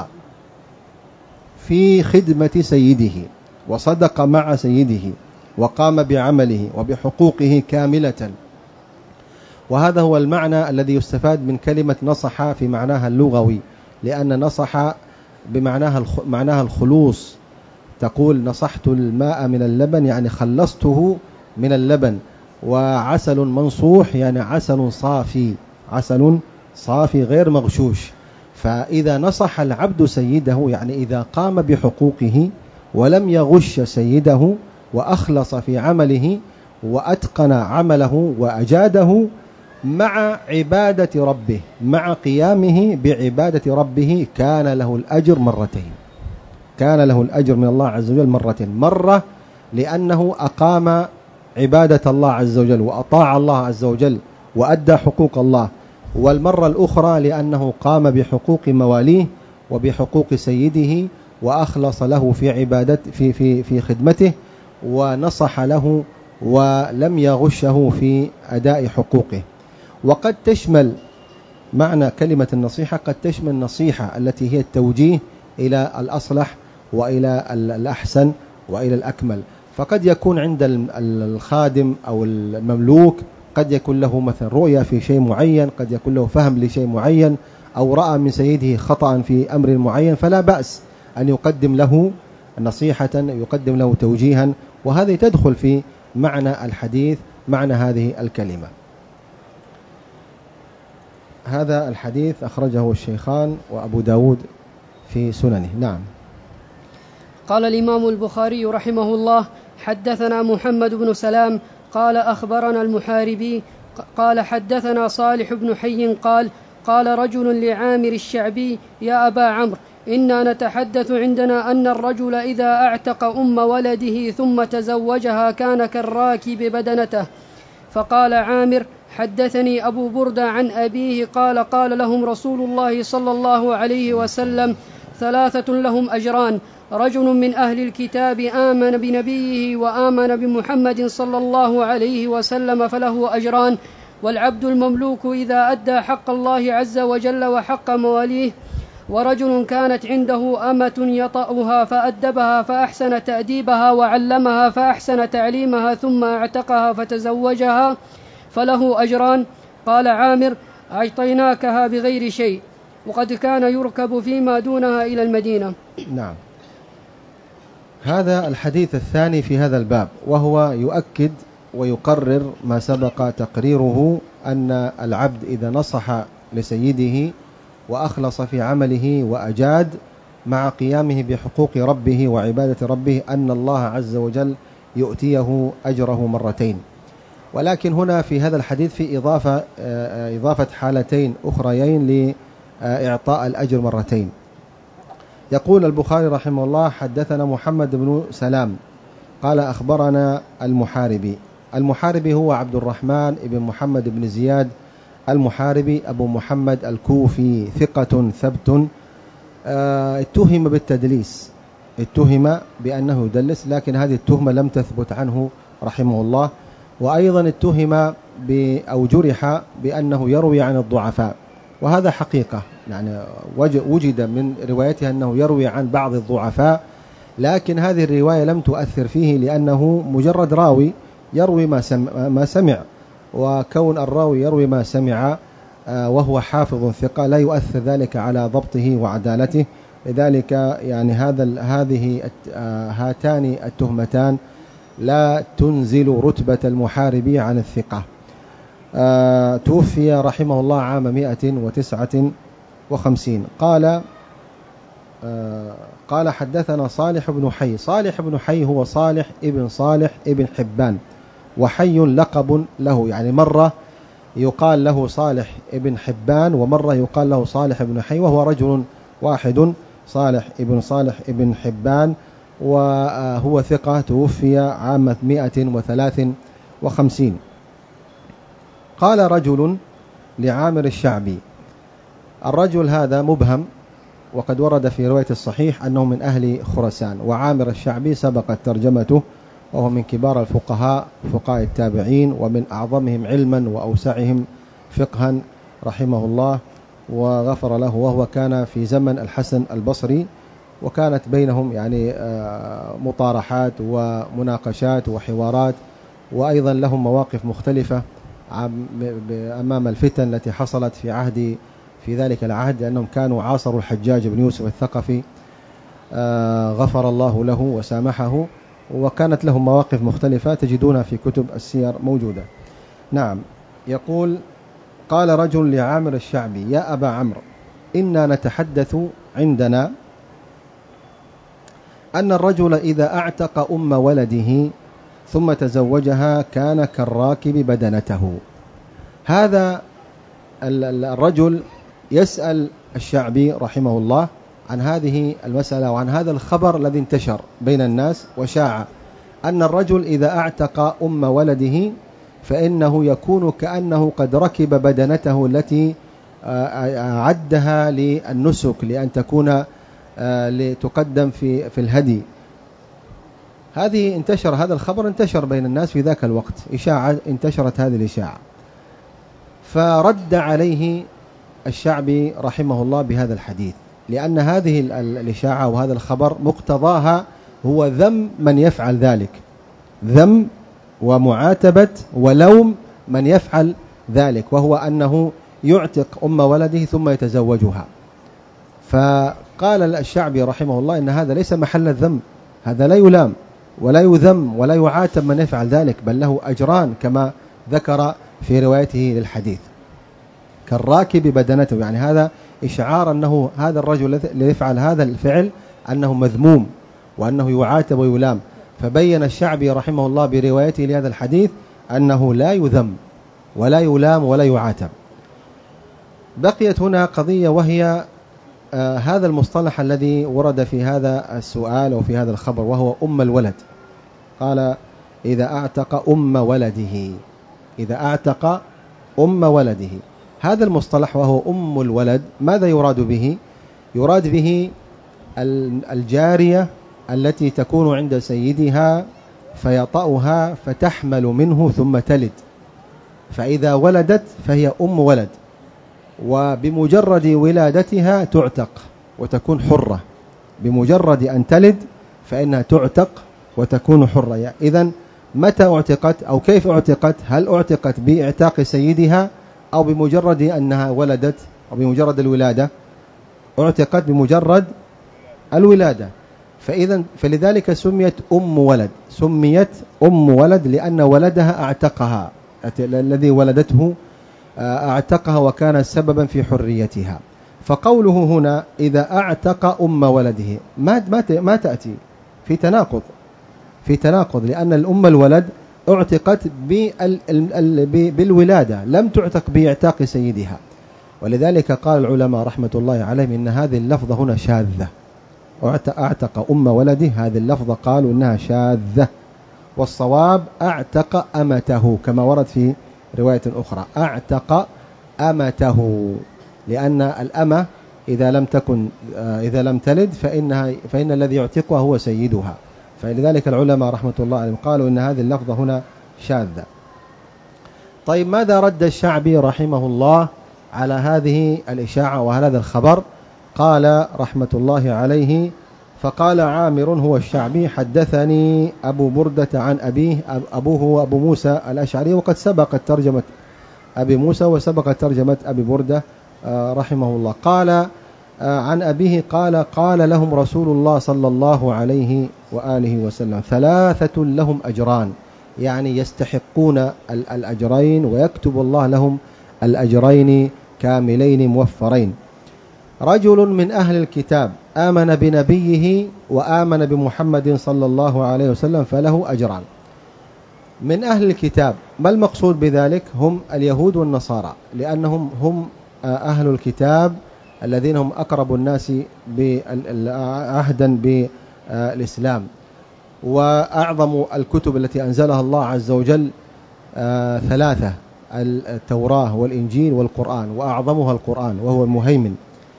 في خدمة سيده وصدق مع سيده وقام بعمله وبحقوقه كاملة. وهذا هو المعنى الذي يستفاد من كلمة نصح في معناها اللغوي، لأن نصح بمعناها معناها الخلوص. تقول نصحت الماء من اللبن يعني خلصته من اللبن، وعسل منصوح يعني عسل صافي، عسل صافي غير مغشوش. فإذا نصح العبد سيده يعني إذا قام بحقوقه ولم يغش سيده وأخلص في عمله وأتقن عمله وأجاده مع عبادة ربه، مع قيامه بعبادة ربه، كان له الأجر مرتين. كان له الأجر من الله عز وجل مرتين، مرة لأنه أقام عبادة الله عز وجل وأطاع الله عز وجل وأدى حقوق الله، والمرة الأخرى لأنه قام بحقوق مواليه وبحقوق سيده وأخلص له في عبادة في في في خدمته ونصح له ولم يغشه في أداء حقوقه. وقد تشمل معنى كلمة النصيحة قد تشمل النصيحة التي هي التوجيه إلى الأصلح وإلى الأحسن وإلى الأكمل. فقد يكون عند الخادم أو المملوك قد يكون له مثلا رؤية في شيء معين، قد يكون له فهم لشيء معين، أو رأى من سيده خطأ في أمر معين، فلا بأس أن يقدم له نصيحة، يقدم له توجيها، وهذه تدخل في معنى الحديث، معنى هذه الكلمة. هذا الحديث أخرجه الشيخان وأبو داود في سننه. نعم. قال الإمام البخاري رحمه الله: حدثنا محمد بن سلام قال أخبرنا المحاربي قال حدثنا صالح بن حي قال قال رجل لعامر الشعبي: يا أبا عمرو، إنا نتحدث عندنا أن الرجل إذا أعتق أم ولده ثم تزوجها كان كالراكب بدنته. فقال عامر: حدثني أبو بردة عن أبيه قال قال لهم رسول الله صلى الله عليه وسلم: ثلاثة لهم أجران: رجل من أهل الكتاب آمن بنبيه وآمن بمحمد صلى الله عليه وسلم فله أجران، والعبد المملوك إذا أدى حق الله عز وجل وحق مواليه، ورجل كانت عنده أمة يطأها فأدبها فأحسن تأديبها وعلمها فأحسن تعليمها ثم اعتقها فتزوجها فله أجران. قال عامر: أعطيناكها بغير شيء. وقد كان يركب فيما دونها إلى المدينة. نعم. هذا الحديث الثاني في هذا الباب، وهو يؤكد ويقرر ما سبق تقريره، أن العبد إذا نصح لسيده وأخلص في عمله وأجاد مع قيامه بحقوق ربه وعبادة ربه أن الله عز وجل يؤتيه أجره مرتين. ولكن هنا في هذا الحديث في إضافة, إضافة حالتين أخريين لإعطاء الأجر مرتين. يقول البخاري رحمه الله: حدثنا محمد بن سلام قال أخبرنا المحاربي. المحاربي هو عبد الرحمن بن محمد بن زياد المحاربي أبو محمد الكوفي، ثقة ثبت، اتهم بالتدليس، اتهم بأنه يدلس، لكن هذه التهمة لم تثبت عنه رحمه الله. وأيضا اتهم أو جرح بأنه يروي عن الضعفاء، وهذا حقيقة، يعني وجد من روايته أنه يروي عن بعض الضعفاء، لكن هذه الرواية لم تؤثر فيه لأنه مجرد راوي يروي ما سمع، وكون الراوي يروي ما سمع وهو حافظ ثقة لا يؤثر ذلك على ضبطه وعدالته. لذلك يعني هذا هذه هاتان التهمتان لا تنزل رتبة المحاربي عن الثقة. توفي رحمه الله عام مئة وتسعة وخمسين. قال قال حدثنا صالح بن حي. صالح بن حي هو صالح ابن صالح ابن حبان، وحي لقب له، يعني مرة يقال له صالح ابن حبان ومرة يقال له صالح بن حي، وهو رجل واحد، صالح ابن صالح ابن حبان، وهو ثقة، توفي عام مئة وثلاث وخمسين. قال رجل لعامر الشعبي. الرجل هذا مبهم، وقد ورد في رواية الصحيح أنه من أهل خراسان، وعامر الشعبي سبقت ترجمته، وهو من كبار الفقهاء فقهاء التابعين، ومن أعظمهم علما وأوسعهم فقها رحمه الله وغفر له، وهو كان في زمن الحسن البصري، وكانت بينهم يعني مطارحات ومناقشات وحوارات، وأيضا لهم مواقف مختلفة أمام الفتن التي حصلت في عهد في ذلك العهد، لأنهم كانوا عاصروا الحجاج بن يوسف الثقفي، غفر الله له وسامحه، وكانت لهم مواقف مختلفة تجدونها في كتب السير موجودة. نعم. يقول: قال رجل لعامر الشعبي: يا أبا عمرو، إنا نتحدث عندنا أن الرجل إذا أعتق أم ولده ثم تزوجها كان كالراكب بدنته. هذا الرجل يسأل الشعبي رحمه الله عن هذه المسألة وعن هذا الخبر الذي انتشر بين الناس وشاع، أن الرجل إذا أعتق أم ولده فإنه يكون كأنه قد ركب بدنته التي أعدها للنسك، لأن تكون لتقدم في في الهدي. هذه انتشر هذا الخبر انتشر بين الناس في ذاك الوقت، إشاعة انتشرت هذه الإشاعة، فرد عليه الشعبي رحمه الله بهذا الحديث، لأن هذه الإشاعة وهذا الخبر مقتضاها هو ذم من يفعل ذلك، ذم ومعاتبة ولوم من يفعل ذلك، وهو أنه يعتق أم ولده ثم يتزوجها. فقال الشعبي رحمه الله إن هذا ليس محل الذم، هذا لا يلام ولا يذم ولا يعاتب من يفعل ذلك، بل له أجران كما ذكر في روايته للحديث، كالراكب بدنته، يعني هذا إشعار أنه هذا الرجل الذي يفعل هذا الفعل أنه مذموم وأنه يعاتب ويلام، فبين الشعبي رحمه الله بروايته لهذا الحديث أنه لا يذم ولا يلام ولا يعاتب. بقيت هنا قضية، وهي آه هذا المصطلح الذي ورد في هذا السؤال أو في هذا الخبر، وهو أم الولد. قال إذا أعتق أم ولده، إذا أعتق أم ولده. هذا المصطلح وهو أم الولد ماذا يراد به؟ يراد به الجارية التي تكون عند سيدها فيطأها فتحمل منه ثم تلد، فإذا ولدت فهي أم ولد، وبمجرد ولادتها تعتق وتكون حرة، بمجرد أن تلد فإنها تعتق وتكون حرة. يعني إذن متى اعتقت أو كيف اعتقت؟ هل اعتقت باعتاق سيدها أو بمجرد أنها ولدت أو بمجرد الولادة؟ اعتقت بمجرد الولادة. فإذا فلذلك سميت أم ولد، سميت أم ولد لأن ولدها اعتقها، الذي ولدته اعتقها وكان سببا في حريتها. فقوله هنا إذا اعتق أم ولده ما ما تأتي في تناقض، في تناقض، لأن الأم الولد اعتقت بالولادة، لم تعتق باعتاق سيدها. ولذلك قال العلماء رحمة الله عليهم إن هذه اللفظة هنا شاذة، اعتق أم ولده، هذه اللفظة قالوا إنها شاذة، والصواب اعتق أمته كما ورد في رواية أخرى، اعتق أمته، لأن الأمة إذا لم تكن إذا لم تلد فإنها فإن الذي يعتقها هو سيدها. فلذلك العلماء رحمة الله عليهم قالوا إن هذه اللفظة هنا شاذة. طيب ماذا رد الشعبي رحمه الله على هذه الإشاعة وعلى هذا الخبر؟ قال رحمة الله عليه: فقال عامر هو الشعبي حدثني أبو بردة عن أبيه، أبوه هو أبو موسى الأشعري، وقد سبقت ترجمة أبي موسى وسبقت ترجمة أبي بردة رحمه الله. قال عن أبيه قال قال لهم رسول الله صلى الله عليه وآله وسلم: ثلاثة لهم أجران، يعني يستحقون الأجرين ويكتب الله لهم الأجرين كاملين موفرين: رجل من أهل الكتاب آمن بنبيه وآمن بمحمد صلى الله عليه وسلم فله أجران. من أهل الكتاب ما المقصود بذلك؟ هم اليهود والنصارى، لأنهم هم أهل الكتاب الذين هم أقرب الناس عهدا بالإسلام، وأعظم الكتب التي أنزلها الله عز وجل ثلاثة: التوراة والإنجيل والقرآن، وأعظمها القرآن وهو المهيمن.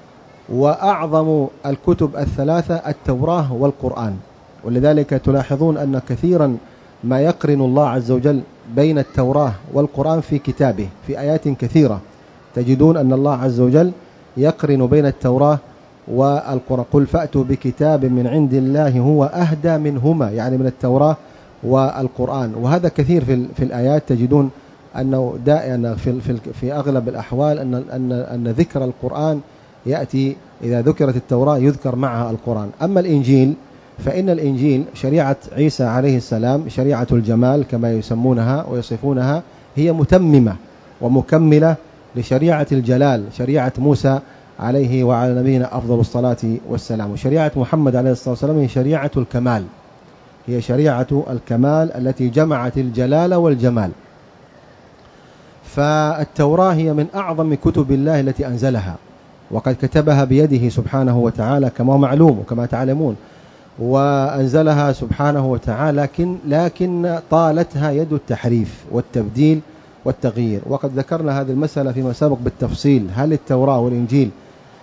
وأعظم الكتب الثلاثة التوراة والقرآن، ولذلك تلاحظون أن كثيرا ما يقرن الله عز وجل بين التوراة والقرآن في كتابه، في آيات كثيرة تجدون أن الله عز وجل يقرن بين التوراة والقرآن: قل فأتوا بكتاب من عند الله هو أهدى منهما، يعني من التوراة والقرآن. وهذا كثير في في الآيات تجدون أنه دائما في في في أغلب الأحوال أن أن أن ذكر القرآن يأتي إذا ذكرت التوراة يذكر معها القرآن. أما الإنجيل فإن الإنجيل شريعة عيسى عليه السلام، شريعة الجمال كما يسمونها ويصفونها، هي متممة ومكملة لشريعة الجلال، شريعة موسى عليه وعلى نبينا أفضل الصلاة والسلام. وشريعة محمد عليه الصلاة والسلام هي شريعة الكمال، هي شريعة الكمال التي جمعت الجلال والجمال. فالتوراة هي من أعظم كتب الله التي أنزلها، وقد كتبها بيده سبحانه وتعالى كما معلوم وكما تعلمون، وأنزلها سبحانه وتعالى، لكن, لكن طالتها يد التحريف والتبديل والتغيير. وقد ذكرنا هذه المسألة فيما سبق بالتفصيل: هل التوراة والإنجيل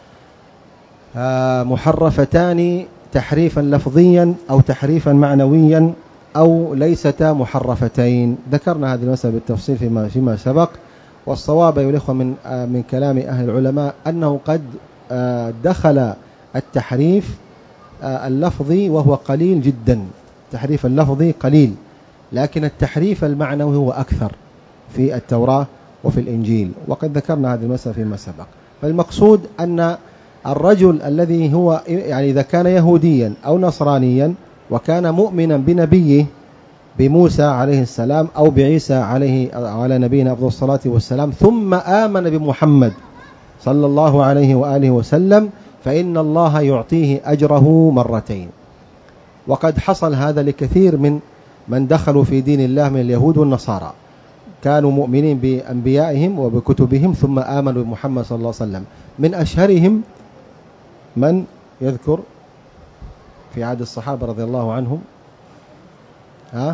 محرفتان تحريفا لفظيا أو تحريفا معنويا أو ليستا محرفتين؟ ذكرنا هذه المسألة بالتفصيل فيما, فيما سبق. والصواب أيها الإخوة من, من كلام أهل العلماء أنه قد دخل التحريف اللفظي وهو قليل جدا، التحريف اللفظي قليل، لكن التحريف المعنوي هو أكثر في التوراة وفي الإنجيل، وقد ذكرنا هذه المسألة فيما سبق. فالمقصود أن الرجل الذي هو يعني إذا كان يهوديا أو نصرانيا وكان مؤمنا بنبيه بموسى عليه السلام أو بعيسى عليه على نبينا أفضل الصلاة والسلام، ثم آمن بمحمد صلى الله عليه وآله وسلم، فإن الله يعطيه أجره مرتين. وقد حصل هذا لكثير من من دخلوا في دين الله من اليهود والنصارى، كانوا مؤمنين بأنبيائهم وبكتبهم ثم آمنوا بمحمد صلى الله عليه وسلم. من أشهرهم من يذكر في عهد الصحابة رضي الله عنهم؟ ها؟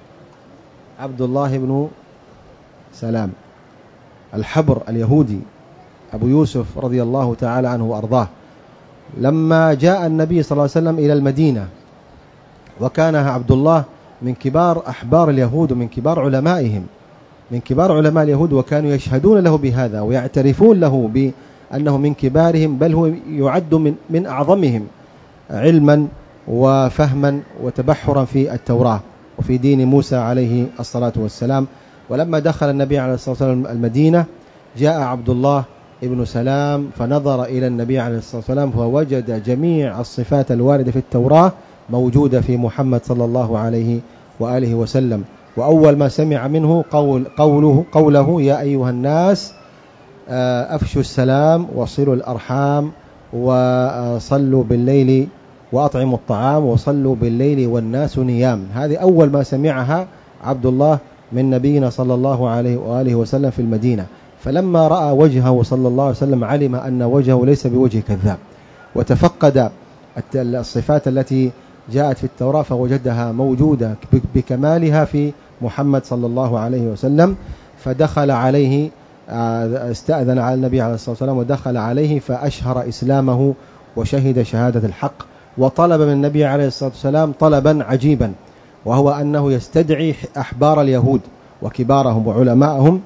عبد الله بن سلام الحبر اليهودي أبو يوسف رضي الله تعالى عنه وأرضاه، لما جاء النبي صلى الله عليه وسلم إلى المدينة، وكان عبد الله من كبار أحبار اليهود ومن كبار علمائهم، من كبار علماء اليهود، وكانوا يشهدون له بهذا ويعترفون له بأنه من كبارهم، بل هو يعد من من أعظمهم علما وفهما وتبحرا في التوراة وفي دين موسى عليه الصلاة والسلام. ولما دخل النبي عليه الصلاة والسلام المدينة جاء عبد الله ابن سلام فنظر إلى النبي عليه الصلاة والسلام فوجد جميع الصفات الواردة في التوراة موجودة في محمد صلى الله عليه وآله وسلم. وأول ما سمع منه قول قوله, قوله يا أيها الناس أفشوا السلام وصلوا الأرحام وصلوا بالليل وأطعموا الطعام وصلوا بالليل والناس نيام. هذه أول ما سمعها عبد الله من نبينا صلى الله عليه وآله وسلم في المدينة. فلما رأى وجهه صلى الله عليه وسلم علم أن وجهه ليس بوجه كذاب، وتفقد الصفات التي جاءت في التوراة فوجدها موجودة بكمالها في محمد صلى الله عليه وسلم. فدخل عليه، استأذن على النبي عليه الصلاة والسلام ودخل عليه فأشهر إسلامه وشهد شهادة الحق، وطلب من النبي عليه الصلاة والسلام طلبا عجيبا، وهو أنه يستدعي أحبار اليهود وكبارهم وعلماءهم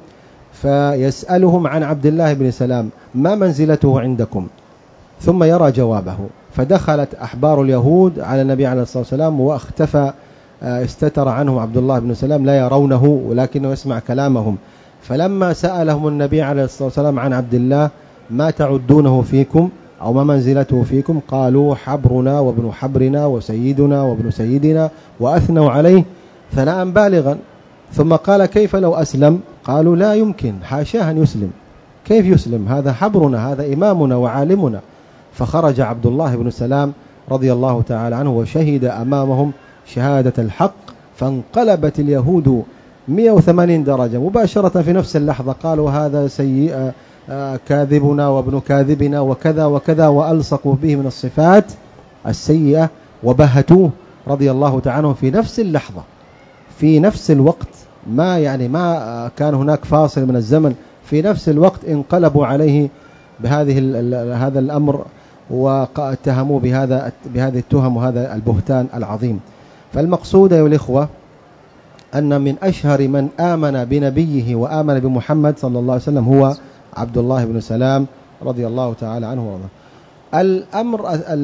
فيسألهم عن عبد الله بن سلام ما منزلته عندكم، ثم يرى جوابه. فدخلت أحبار اليهود على النبي عليه الصلاة والسلام واختفى، استتر عنهم عبد الله بن سلام لا يرونه ولكنه يسمع كلامهم. فلما سألهم النبي عليه الصلاة والسلام عن عبد الله ما تعدونه فيكم أو ما منزلته فيكم، قالوا حبرنا وابن حبرنا وسيدنا وابن سيدنا، وأثنوا عليه ثناء بالغا. ثم قال كيف لو أسلم؟ قالوا لا يمكن، حاشاه أن يسلم، كيف يسلم؟ هذا حبرنا، هذا إمامنا وعالمنا. فخرج عبد الله بن سلام رضي الله تعالى عنه وشهد أمامهم شهادة الحق، فانقلبت اليهود مئة وثمانين درجة مباشرة في نفس اللحظة، قالوا هذا سيء كاذبنا وابن كاذبنا وكذا وكذا، وألصقوا به من الصفات السيئة وبهتوه رضي الله تعالى عنه في نفس اللحظة في نفس الوقت. ما يعني ما كان هناك فاصل من الزمن، في نفس الوقت انقلبوا عليه بهذه هذا الأمر واتهموا بهذا بهذه التهم وهذا البهتان العظيم. فالمقصود يا الإخوة أن من أشهر من آمن بنبيه وآمن بمحمد صلى الله عليه وسلم هو عبد الله بن سلام رضي الله تعالى عنه وارضاه. الأمر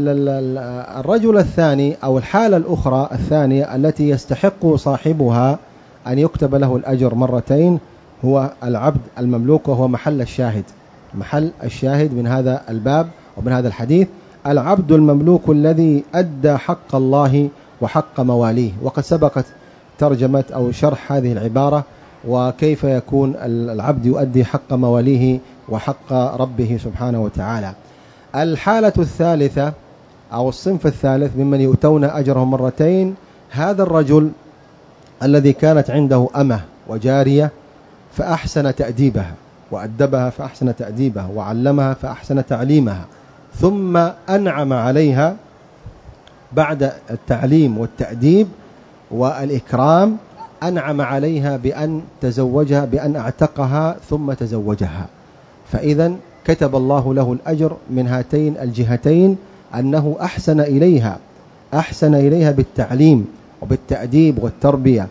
الرجل الثاني أو الحالة الأخرى الثانية التي يستحق صاحبها أن يكتب له الأجر مرتين هو العبد المملوك، وهو محل الشاهد محل الشاهد من هذا الباب ومن هذا الحديث، العبد المملوك الذي أدى حق الله وحق مواليه. وقد سبقت ترجمة أو شرح هذه العبارة وكيف يكون العبد يؤدي حق مواليه وحق ربه سبحانه وتعالى. الحالة الثالثة أو الصنف الثالث ممن يؤتون أجرهم مرتين هذا الرجل الذي كانت عنده أمة وجارية فأحسن تأديبها وأدبها فأحسن تأديبها وعلمها فأحسن تعليمها، ثم أنعم عليها بعد التعليم والتأديب والإكرام، أنعم عليها بأن تزوجها بأن أعتقها ثم تزوجها. فإذا كتب الله له الأجر من هاتين الجهتين، أنه أحسن إليها أحسن إليها بالتعليم وبالتأديب والتربية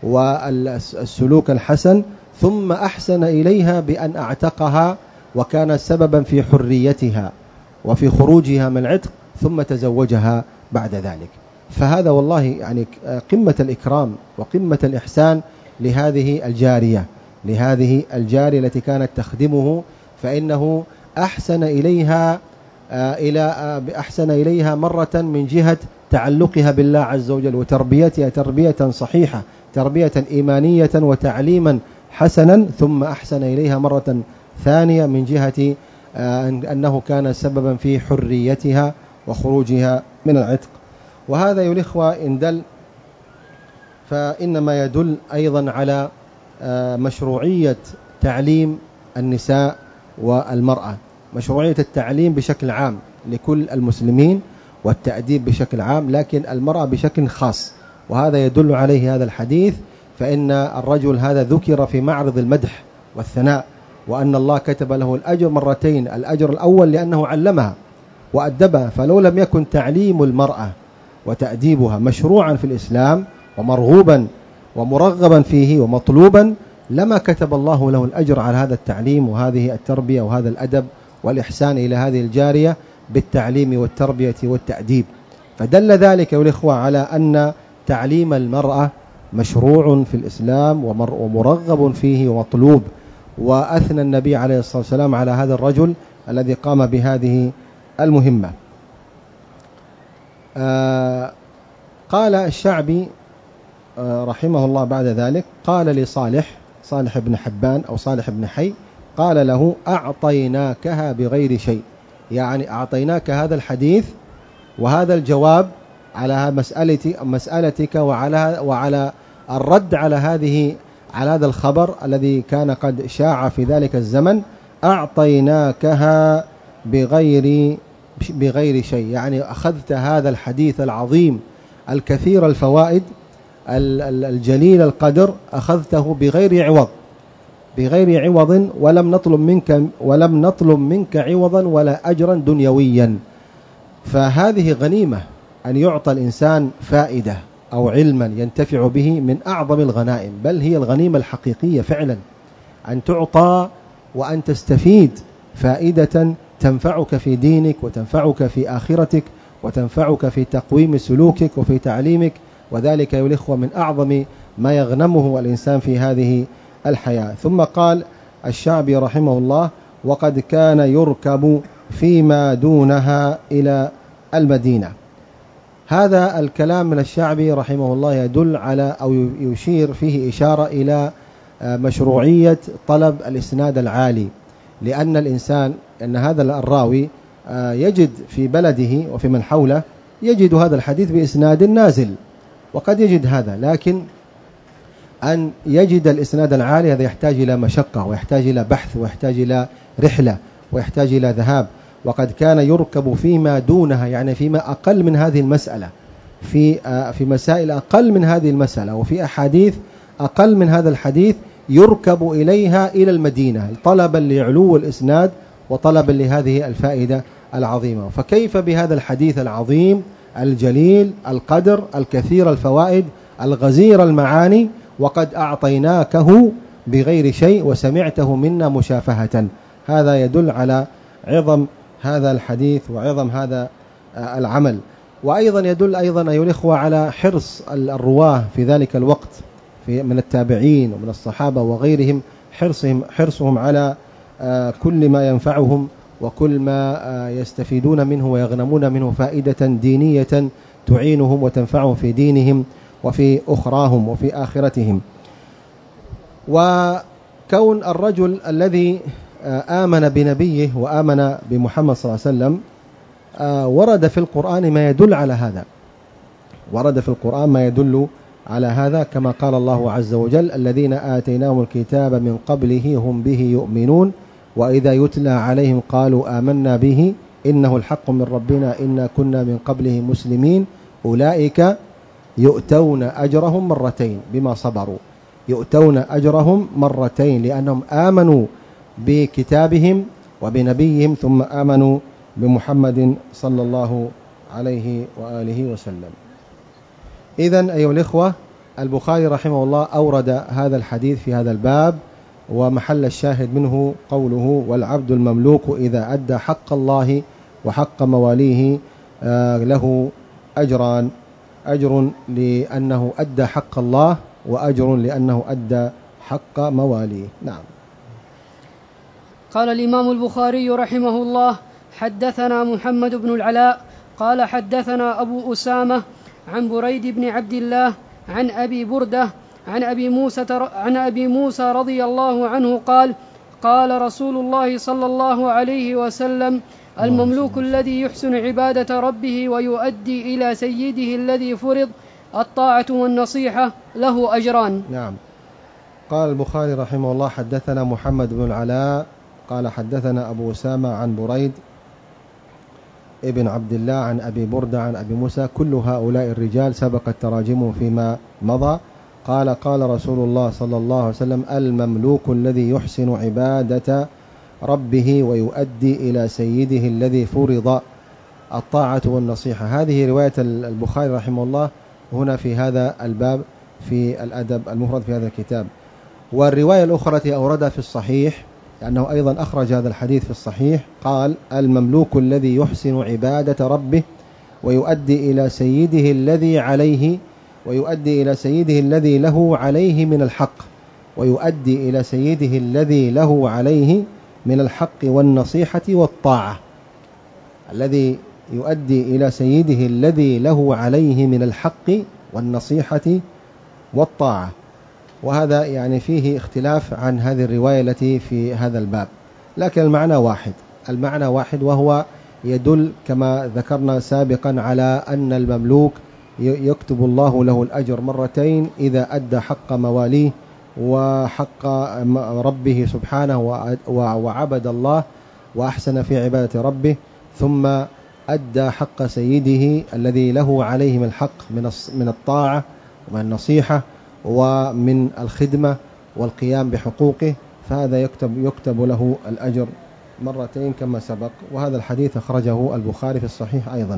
والسلوك الحسن، ثم أحسن إليها بأن أعتقها وكان سببا في حريتها وفي خروجها من العتق، ثم تزوجها بعد ذلك. فهذا والله يعني قمة الإكرام وقمة الإحسان لهذه الجارية لهذه الجارية التي كانت تخدمه، فإنه أحسن إليها إلى أحسن إليها مرة من جهة تعلقها بالله عز وجل وتربيتها تربية صحيحة، تربية إيمانية وتعليما حسنا، ثم أحسن إليها مرة ثانية من جهة أنه كان سببا في حريتها وخروجها من العتق. وهذا يا الإخوة إن دل فإنما يدل أيضا على مشروعية تعليم النساء والمرأة، مشروعية التعليم بشكل عام لكل المسلمين والتأديب بشكل عام، لكن المرأة بشكل خاص، وهذا يدل عليه هذا الحديث. فإن الرجل هذا ذكر في معرض المدح والثناء، وأن الله كتب له الأجر مرتين، الأجر الأول لأنه علمها وأدبها، فلو لم يكن تعليم المرأة وتأديبها مشروعا في الإسلام ومرغوبا ومرغبا فيه ومطلوبا لما كتب الله له الأجر على هذا التعليم وهذه التربية وهذا الأدب والإحسان إلى هذه الجارية بالتعليم والتربية والتأديب. فدل ذلك يا الإخوة على أن تعليم المرأة مشروع في الإسلام ومرغب فيه ومطلوب. وأثنى النبي عليه الصلاة والسلام على هذا الرجل الذي قام بهذه المهمة. آه قال الشعبي آه رحمه الله بعد ذلك، قال لصالح صالح بن حبان أو صالح بن حي، قال له: أعطيناكها بغير شيء، يعني أعطيناك هذا الحديث وهذا الجواب على مسألتي مسألتك وعلى وعلى الرد على هذه على هذا الخبر الذي كان قد شاع في ذلك الزمن، أعطيناكها بغير بغير شيء، يعني أخذت هذا الحديث العظيم الكثير الفوائد الجليل القدر، أخذته بغير عوض بغير عوض ولم نطلب منك ولم نطلب منك عوضا ولا أجرا دنيويا. فهذه غنيمة، أن يعطى الإنسان فائدة أو علما ينتفع به، من أعظم الغنائم، بل هي الغنيمة الحقيقية فعلا، أن تعطى وأن تستفيد فائدة تنفعك في دينك وتنفعك في آخرتك وتنفعك في تقويم سلوكك وفي تعليمك، وذلك يا الإخوة من أعظم ما يغنمه الإنسان في هذه الحياة. ثم قال الشعبي رحمه الله: وقد كان يركب فيما دونها إلى المدينة. هذا الكلام من الشعبي رحمه الله يدل على أو يشير فيه إشارة إلى مشروعية طلب الإسناد العالي، لأن الإنسان أن هذا الراوي يجد في بلده وفي من حوله يجد هذا الحديث بإسناد نازل، وقد يجد هذا، لكن أن يجد الإسناد العالي هذا يحتاج إلى مشقة ويحتاج إلى بحث ويحتاج إلى رحلة ويحتاج إلى ذهاب. وقد كان يركب فيما دونها، يعني فيما أقل من هذه المسألة، في في مسائل أقل من هذه المسألة وفي أحاديث أقل من هذا الحديث، يركب إليها إلى المدينة طلبا لعلو الإسناد وطلبا لهذه الفائدة العظيمة. فكيف بهذا الحديث العظيم الجليل القدر الكثير الفوائد الغزير المعاني وقد أعطيناكه بغير شيء وسمعته منا مشافهة؟ هذا يدل على عظم هذا الحديث وعظم هذا العمل. وأيضا يدل أيضا أيها الإخوة على حرص الرواه في ذلك الوقت في من التابعين ومن الصحابة وغيرهم، حرصهم حرصهم على كل ما ينفعهم وكل ما يستفيدون منه ويغنمون منه فائدة دينية تعينهم وتنفعهم في دينهم وفي أخراهم وفي آخرتهم. وكون الرجل الذي آمن بنبيه وآمن بمحمد صلى الله عليه وسلم ورد في القرآن ما يدل على هذا، ورد في القرآن ما يدل على هذا، كما قال الله عز وجل: الذين آتيناهم الكتاب من قبله هم به يؤمنون وإذا يتلى عليهم قالوا آمنا به إنه الحق من ربنا إنا كنا من قبله مسلمين أولئك يؤتون أجرهم مرتين بما صبروا، يؤتون أجرهم مرتين لأنهم آمنوا بكتابهم وبنبيهم ثم آمنوا بمحمد صلى الله عليه وآله وسلم. إذن أيها الإخوة، البخاري رحمه الله أورد هذا الحديث في هذا الباب، ومحل الشاهد منه قوله: والعبد المملوك إذا أدى حق الله وحق مواليه له أجران، أجر لأنه أدى حق الله وأجر لأنه أدى حق مواليه. نعم. قال الإمام البخاري رحمه الله: حدثنا محمد بن العلاء قال حدثنا أبو أسامة عن بريد بن عبد الله عن أبي بردة عن أبي موسى عن أبي موسى رضي الله عنه قال: قال رسول الله صلى الله عليه وسلم: المملوك الذي يحسن عبادة ربه ويؤدي إلى سيده الذي فرض الطاعة والنصيحة له أجران. نعم. قال البخاري رحمه الله: حدثنا محمد بن العلاء قال حدثنا أبو أسامة عن بريد ابن عبد الله عن أبي بردة عن أبي موسى. كل هؤلاء الرجال سبقت تراجمهم فيما مضى. قال: قال رسول الله صلى الله عليه وسلم: المملوك الذي يحسن عبادة ربه ويؤدي إلى سيده الذي فرض الطاعة والنصيحة. هذه رواية البخاري رحمه الله هنا في هذا الباب في الأدب المفرد في هذا الكتاب. والرواية الأخرى التي أوردها في الصحيح لأنه أيضا أخرج هذا الحديث في الصحيح، قال: المملوك الذي يحسن عبادة ربه ويؤدي إلى سيده الذي عليه ويؤدي إلى سيده الذي له عليه من الحق ويؤدي إلى سيده الذي له عليه من الحق والنصيحة والطاعة. الذي يؤدي إلى سيده الذي له عليه من الحق والنصيحة والطاعة. وهذا يعني فيه اختلاف عن هذه الرواية التي في هذا الباب، لكن المعنى واحد المعنى واحد وهو يدل كما ذكرنا سابقا على أن المملوك يكتب الله له الأجر مرتين إذا أدى حق مواليه وحق ربه سبحانه وعبد الله وأحسن في عبادة ربه، ثم أدى حق سيده الذي له عليه من الحق من الطاعة ومن النصيحة ومن الخدمة والقيام بحقوقه، فهذا يكتب, يكتب له الأجر مرتين كما سبق. وهذا الحديث أخرجه البخاري في الصحيح أيضا.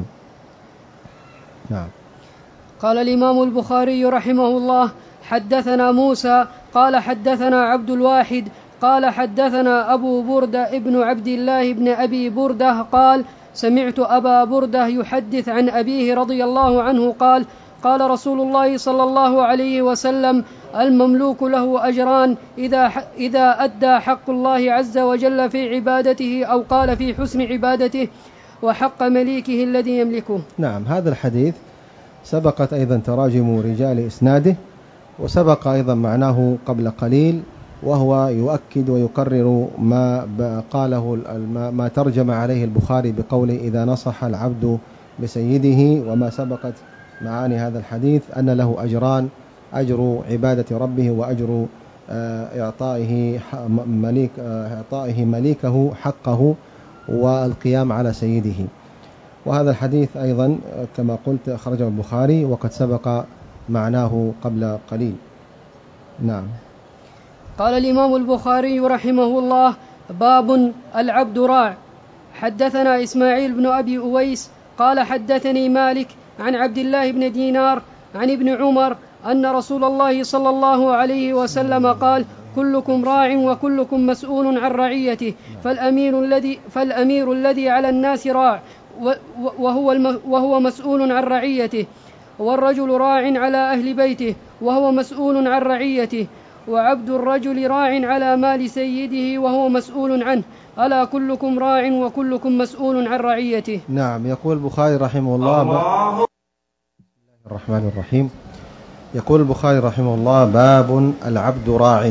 نعم. قال الإمام البخاري رحمه الله: حدثنا موسى قال حدثنا عبد الواحد قال حدثنا أبو بردة ابن عبد الله ابن أبي بردة قال: سمعت أبا بردة يحدث عن أبيه رضي الله عنه قال: قال رسول الله صلى الله عليه وسلم: المملوك له أجران إذا, إذا أدى حق الله عز وجل في عبادته أو قال في حسن عبادته وحق مليكه الذي يملكه. نعم. هذا الحديث سبقت أيضا تراجم رجال إسناده، وسبق أيضا معناه قبل قليل، وهو يؤكد ويكرر ما قاله ما ترجم عليه البخاري بقوله: إذا نصح العبد بسيده، وما سبقت معاني هذا الحديث أن له أجران: أجر عبادة ربه وأجر إعطائه مليك إعطائه مليكه حقه والقيام على سيده. وهذا الحديث أيضا كما قلت أخرجه البخاري وقد سبق معناه قبل قليل. نعم. قال الإمام البخاري رحمه الله: باب العبد راع. حدثنا إسماعيل بن أبي أويس قال حدثني مالك عن عبد الله بن دينار عن ابن عمر أن رسول الله صلى الله عليه وسلم قال: كلكم راع وكلكم مسؤول عن رعيته، فالأمير الذي, فالأمير الذي على الناس راع وهو, وهو مسؤول عن رعيته، والرجل راع على أهل بيته وهو مسؤول عن رعيته، وعبد الرجل راع على مال سيده وهو مسؤول عنه، ألا كلكم راع وكلكم مسؤول عن رعيته. نعم. يقول البخاري رحمه الله: بسم الله الرحمن الرحيم. يقول البخاري رحمه الله: باب العبد راع.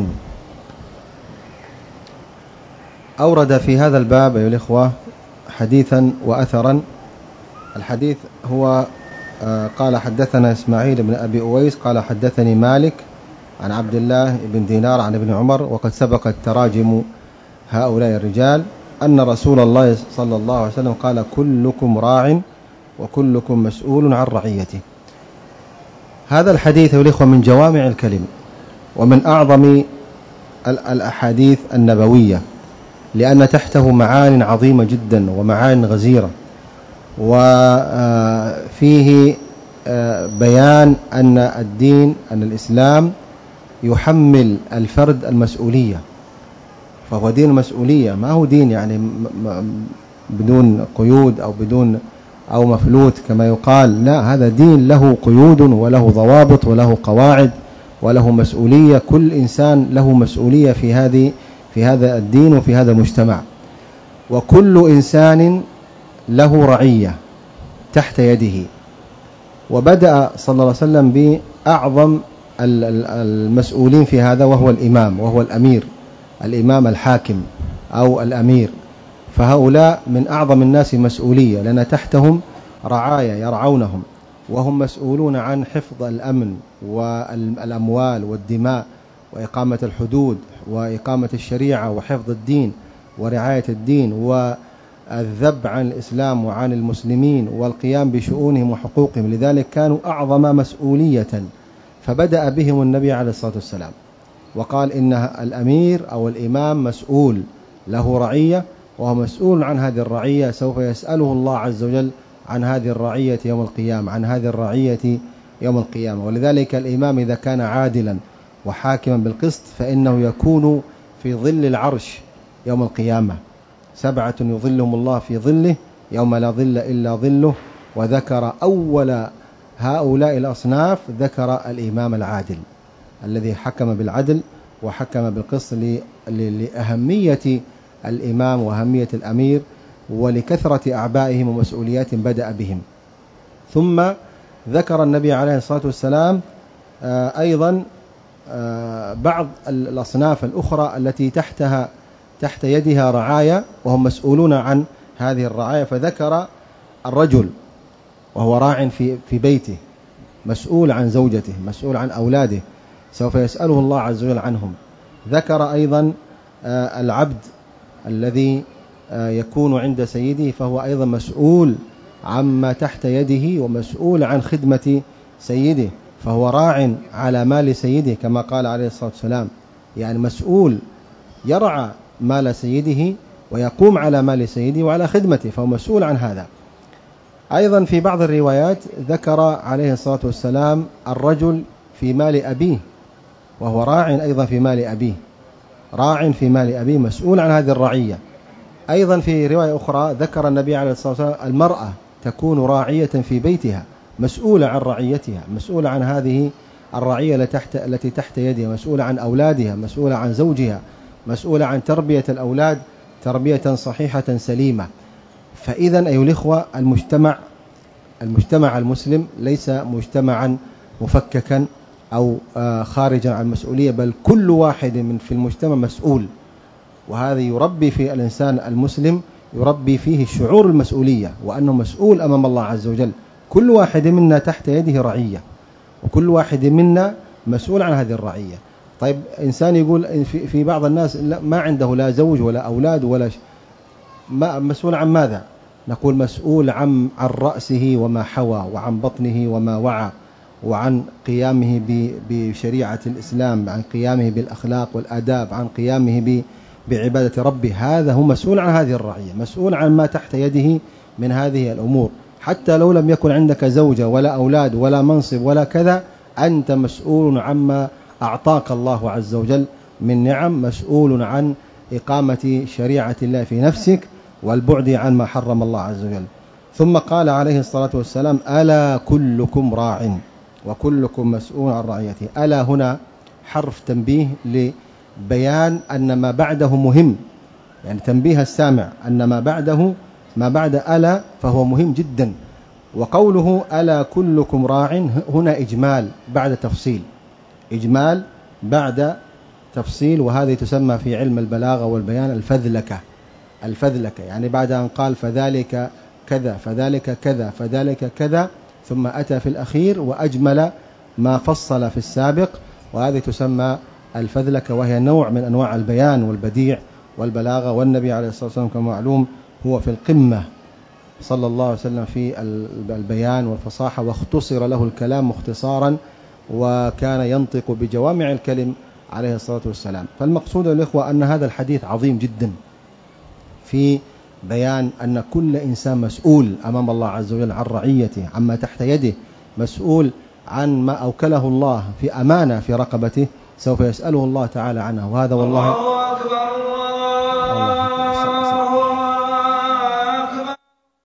أورد في هذا الباب أيها الإخوة حديثا وأثرا. الحديث هو قال: حدثنا إسماعيل بن أبي أويس قال حدثني مالك عن عبد الله بن دينار عن ابن عمر، وقد سبقت تراجم هؤلاء الرجال، أن رسول الله صلى الله عليه وسلم قال: كلكم راع وكلكم مسؤول عن رعيته. هذا الحديث والإخوة من جوامع الكلم ومن أعظم الأحاديث النبوية، لأن تحته معان عظيمة جدا ومعان غزيرة، وفيه بيان أن الدين أن الإسلام يحمل الفرد المسؤولية، فهو دين المسؤولية، ما هو دين يعني بدون قيود أو بدون أو مفلوت كما يقال، لا، هذا دين له قيود وله ضوابط وله قواعد وله مسؤولية. كل إنسان له مسؤولية في هذه في هذا الدين وفي هذا المجتمع، وكل إنسان له رعية تحت يده. وبدأ صلى الله عليه وسلم بأعظم المسؤولين في هذا، وهو الإمام، وهو الأمير، الإمام الحاكم أو الأمير. فهؤلاء من أعظم الناس مسؤولية، لأن تحتهم رعايا يرعونهم، وهم مسؤولون عن حفظ الأمن والأموال والدماء وإقامة الحدود وإقامة الشريعة وحفظ الدين ورعاية الدين والذب عن الإسلام وعن المسلمين والقيام بشؤونهم وحقوقهم. لذلك كانوا أعظم مسؤولية، فبدأ بهم النبي عليه الصلاة والسلام وقال إن الأمير أو الإمام مسؤول، له رعية وهو مسؤول عن هذه الرعية، سوف يسأله الله عز وجل عن هذه الرعية يوم القيامة عن هذه الرعية يوم القيامة. ولذلك الإمام إذا كان عادلا وحاكما بالقسط فإنه يكون في ظل العرش يوم القيامة، سبعة يظلهم الله في ظله يوم لا ظل إلا ظله. وذكر أول هؤلاء الأصناف ذكر الإمام العادل الذي حكم بالعدل وحكم بالقسط لأهمية الإمام وأهمية الأمير ولكثرة أعبائهم ومسؤوليات بدأ بهم. ثم ذكر النبي عليه الصلاة والسلام أيضا بعض الأصناف الأخرى التي تحتها تحت يدها رعايا وهم مسؤولون عن هذه الرعاية، فذكر الرجل وهو راع في في بيته، مسؤول عن زوجته، مسؤول عن أولاده، سوف يسأله الله عز وجل عنهم. ذكر أيضا العبد الذي يكون عند سيده، فهو أيضا مسؤول عما تحت يده ومسؤول عن خدمة سيده، فهو راع على مال سيده كما قال عليه الصلاة والسلام، يعني مسؤول يرعى مال سيده ويقوم على مال سيده وعلى خدمته، فهو مسؤول عن هذا. أيضا في بعض الروايات ذكر عليه الصلاة والسلام الرجل في مال أبيه، وهو راع أيضا في مال أبيه، راع في مال أبيه مسؤول عن هذه الرعية. أيضا في رواية أخرى ذكر النبي عليه الصلاة والسلام المرأة تكون راعية في بيتها، مسؤولة عن رعيتها، مسؤولة عن هذه الرعية التي تحت يدها، مسؤولة عن أولادها، مسؤولة عن زوجها، مسؤولة عن تربية الأولاد تربية صحيحة سليمة. فإذا أيها الإخوة المجتمع المجتمع المسلم ليس مجتمعا مفككا أو خارجا عن المسؤولية، بل كل واحد من في المجتمع مسؤول، وهذا يربي في الإنسان المسلم يربي فيه الشعور المسؤولية وأنه مسؤول أمام الله عز وجل. كل واحد منا تحت يده رعية، وكل واحد منا مسؤول عن هذه الرعية. طيب إنسان يقول في بعض الناس ما عنده لا زوج ولا أولاد ولا ش... ما مسؤول عن ماذا؟ نقول مسؤول عن عن رأسه وما حوى، وعن بطنه وما وعى، وعن قيامه بشريعة الإسلام، عن قيامه بالأخلاق والآداب، عن قيامه بعبادة ربه. هذا هو مسؤول عن هذه الرعية، مسؤول عن ما تحت يده من هذه الأمور. حتى لو لم يكن عندك زوجة ولا أولاد ولا منصب ولا كذا، أنت مسؤول عما أعطاك الله عز وجل من نعم، مسؤول عن إقامة شريعة الله في نفسك والبعد عن ما حرم الله عز وجل. ثم قال عليه الصلاة والسلام: ألا كلكم راع وكلكم مسؤول عن رعيته. ألا هنا حرف تنبيه لبيان أن ما بعده مهم، يعني تنبيه السامع أن ما بعده ما بعد ألا فهو مهم جدا. وقوله ألا كلكم راع هنا إجمال بعد تفصيل، إجمال بعد تفصيل، وهذه تسمى في علم البلاغة والبيان الفذلكة. الفذلكة يعني بعد أن قال فذلك كذا فذلك كذا فذلك كذا، ثم أتى في الأخير وأجمل ما فصل في السابق، وهذه تسمى الفذلكة، وهي نوع من أنواع البيان والبديع والبلاغة. والنبي عليه الصلاة والسلام كما معلوم هو في القمة صلى الله عليه وسلم في البيان والفصاحة، واختصر له الكلام مختصارا، وكان ينطق بجوامع الكلم عليه الصلاة والسلام. فالمقصود الإخوة أن هذا الحديث عظيم جدا في بيان أن كل إنسان مسؤول أمام الله عز وجل عن رعيته، عما تحت يده، مسؤول عن ما أوكله الله في أمانة في رقبته، سوف يسأله الله تعالى عنه. وهذا والله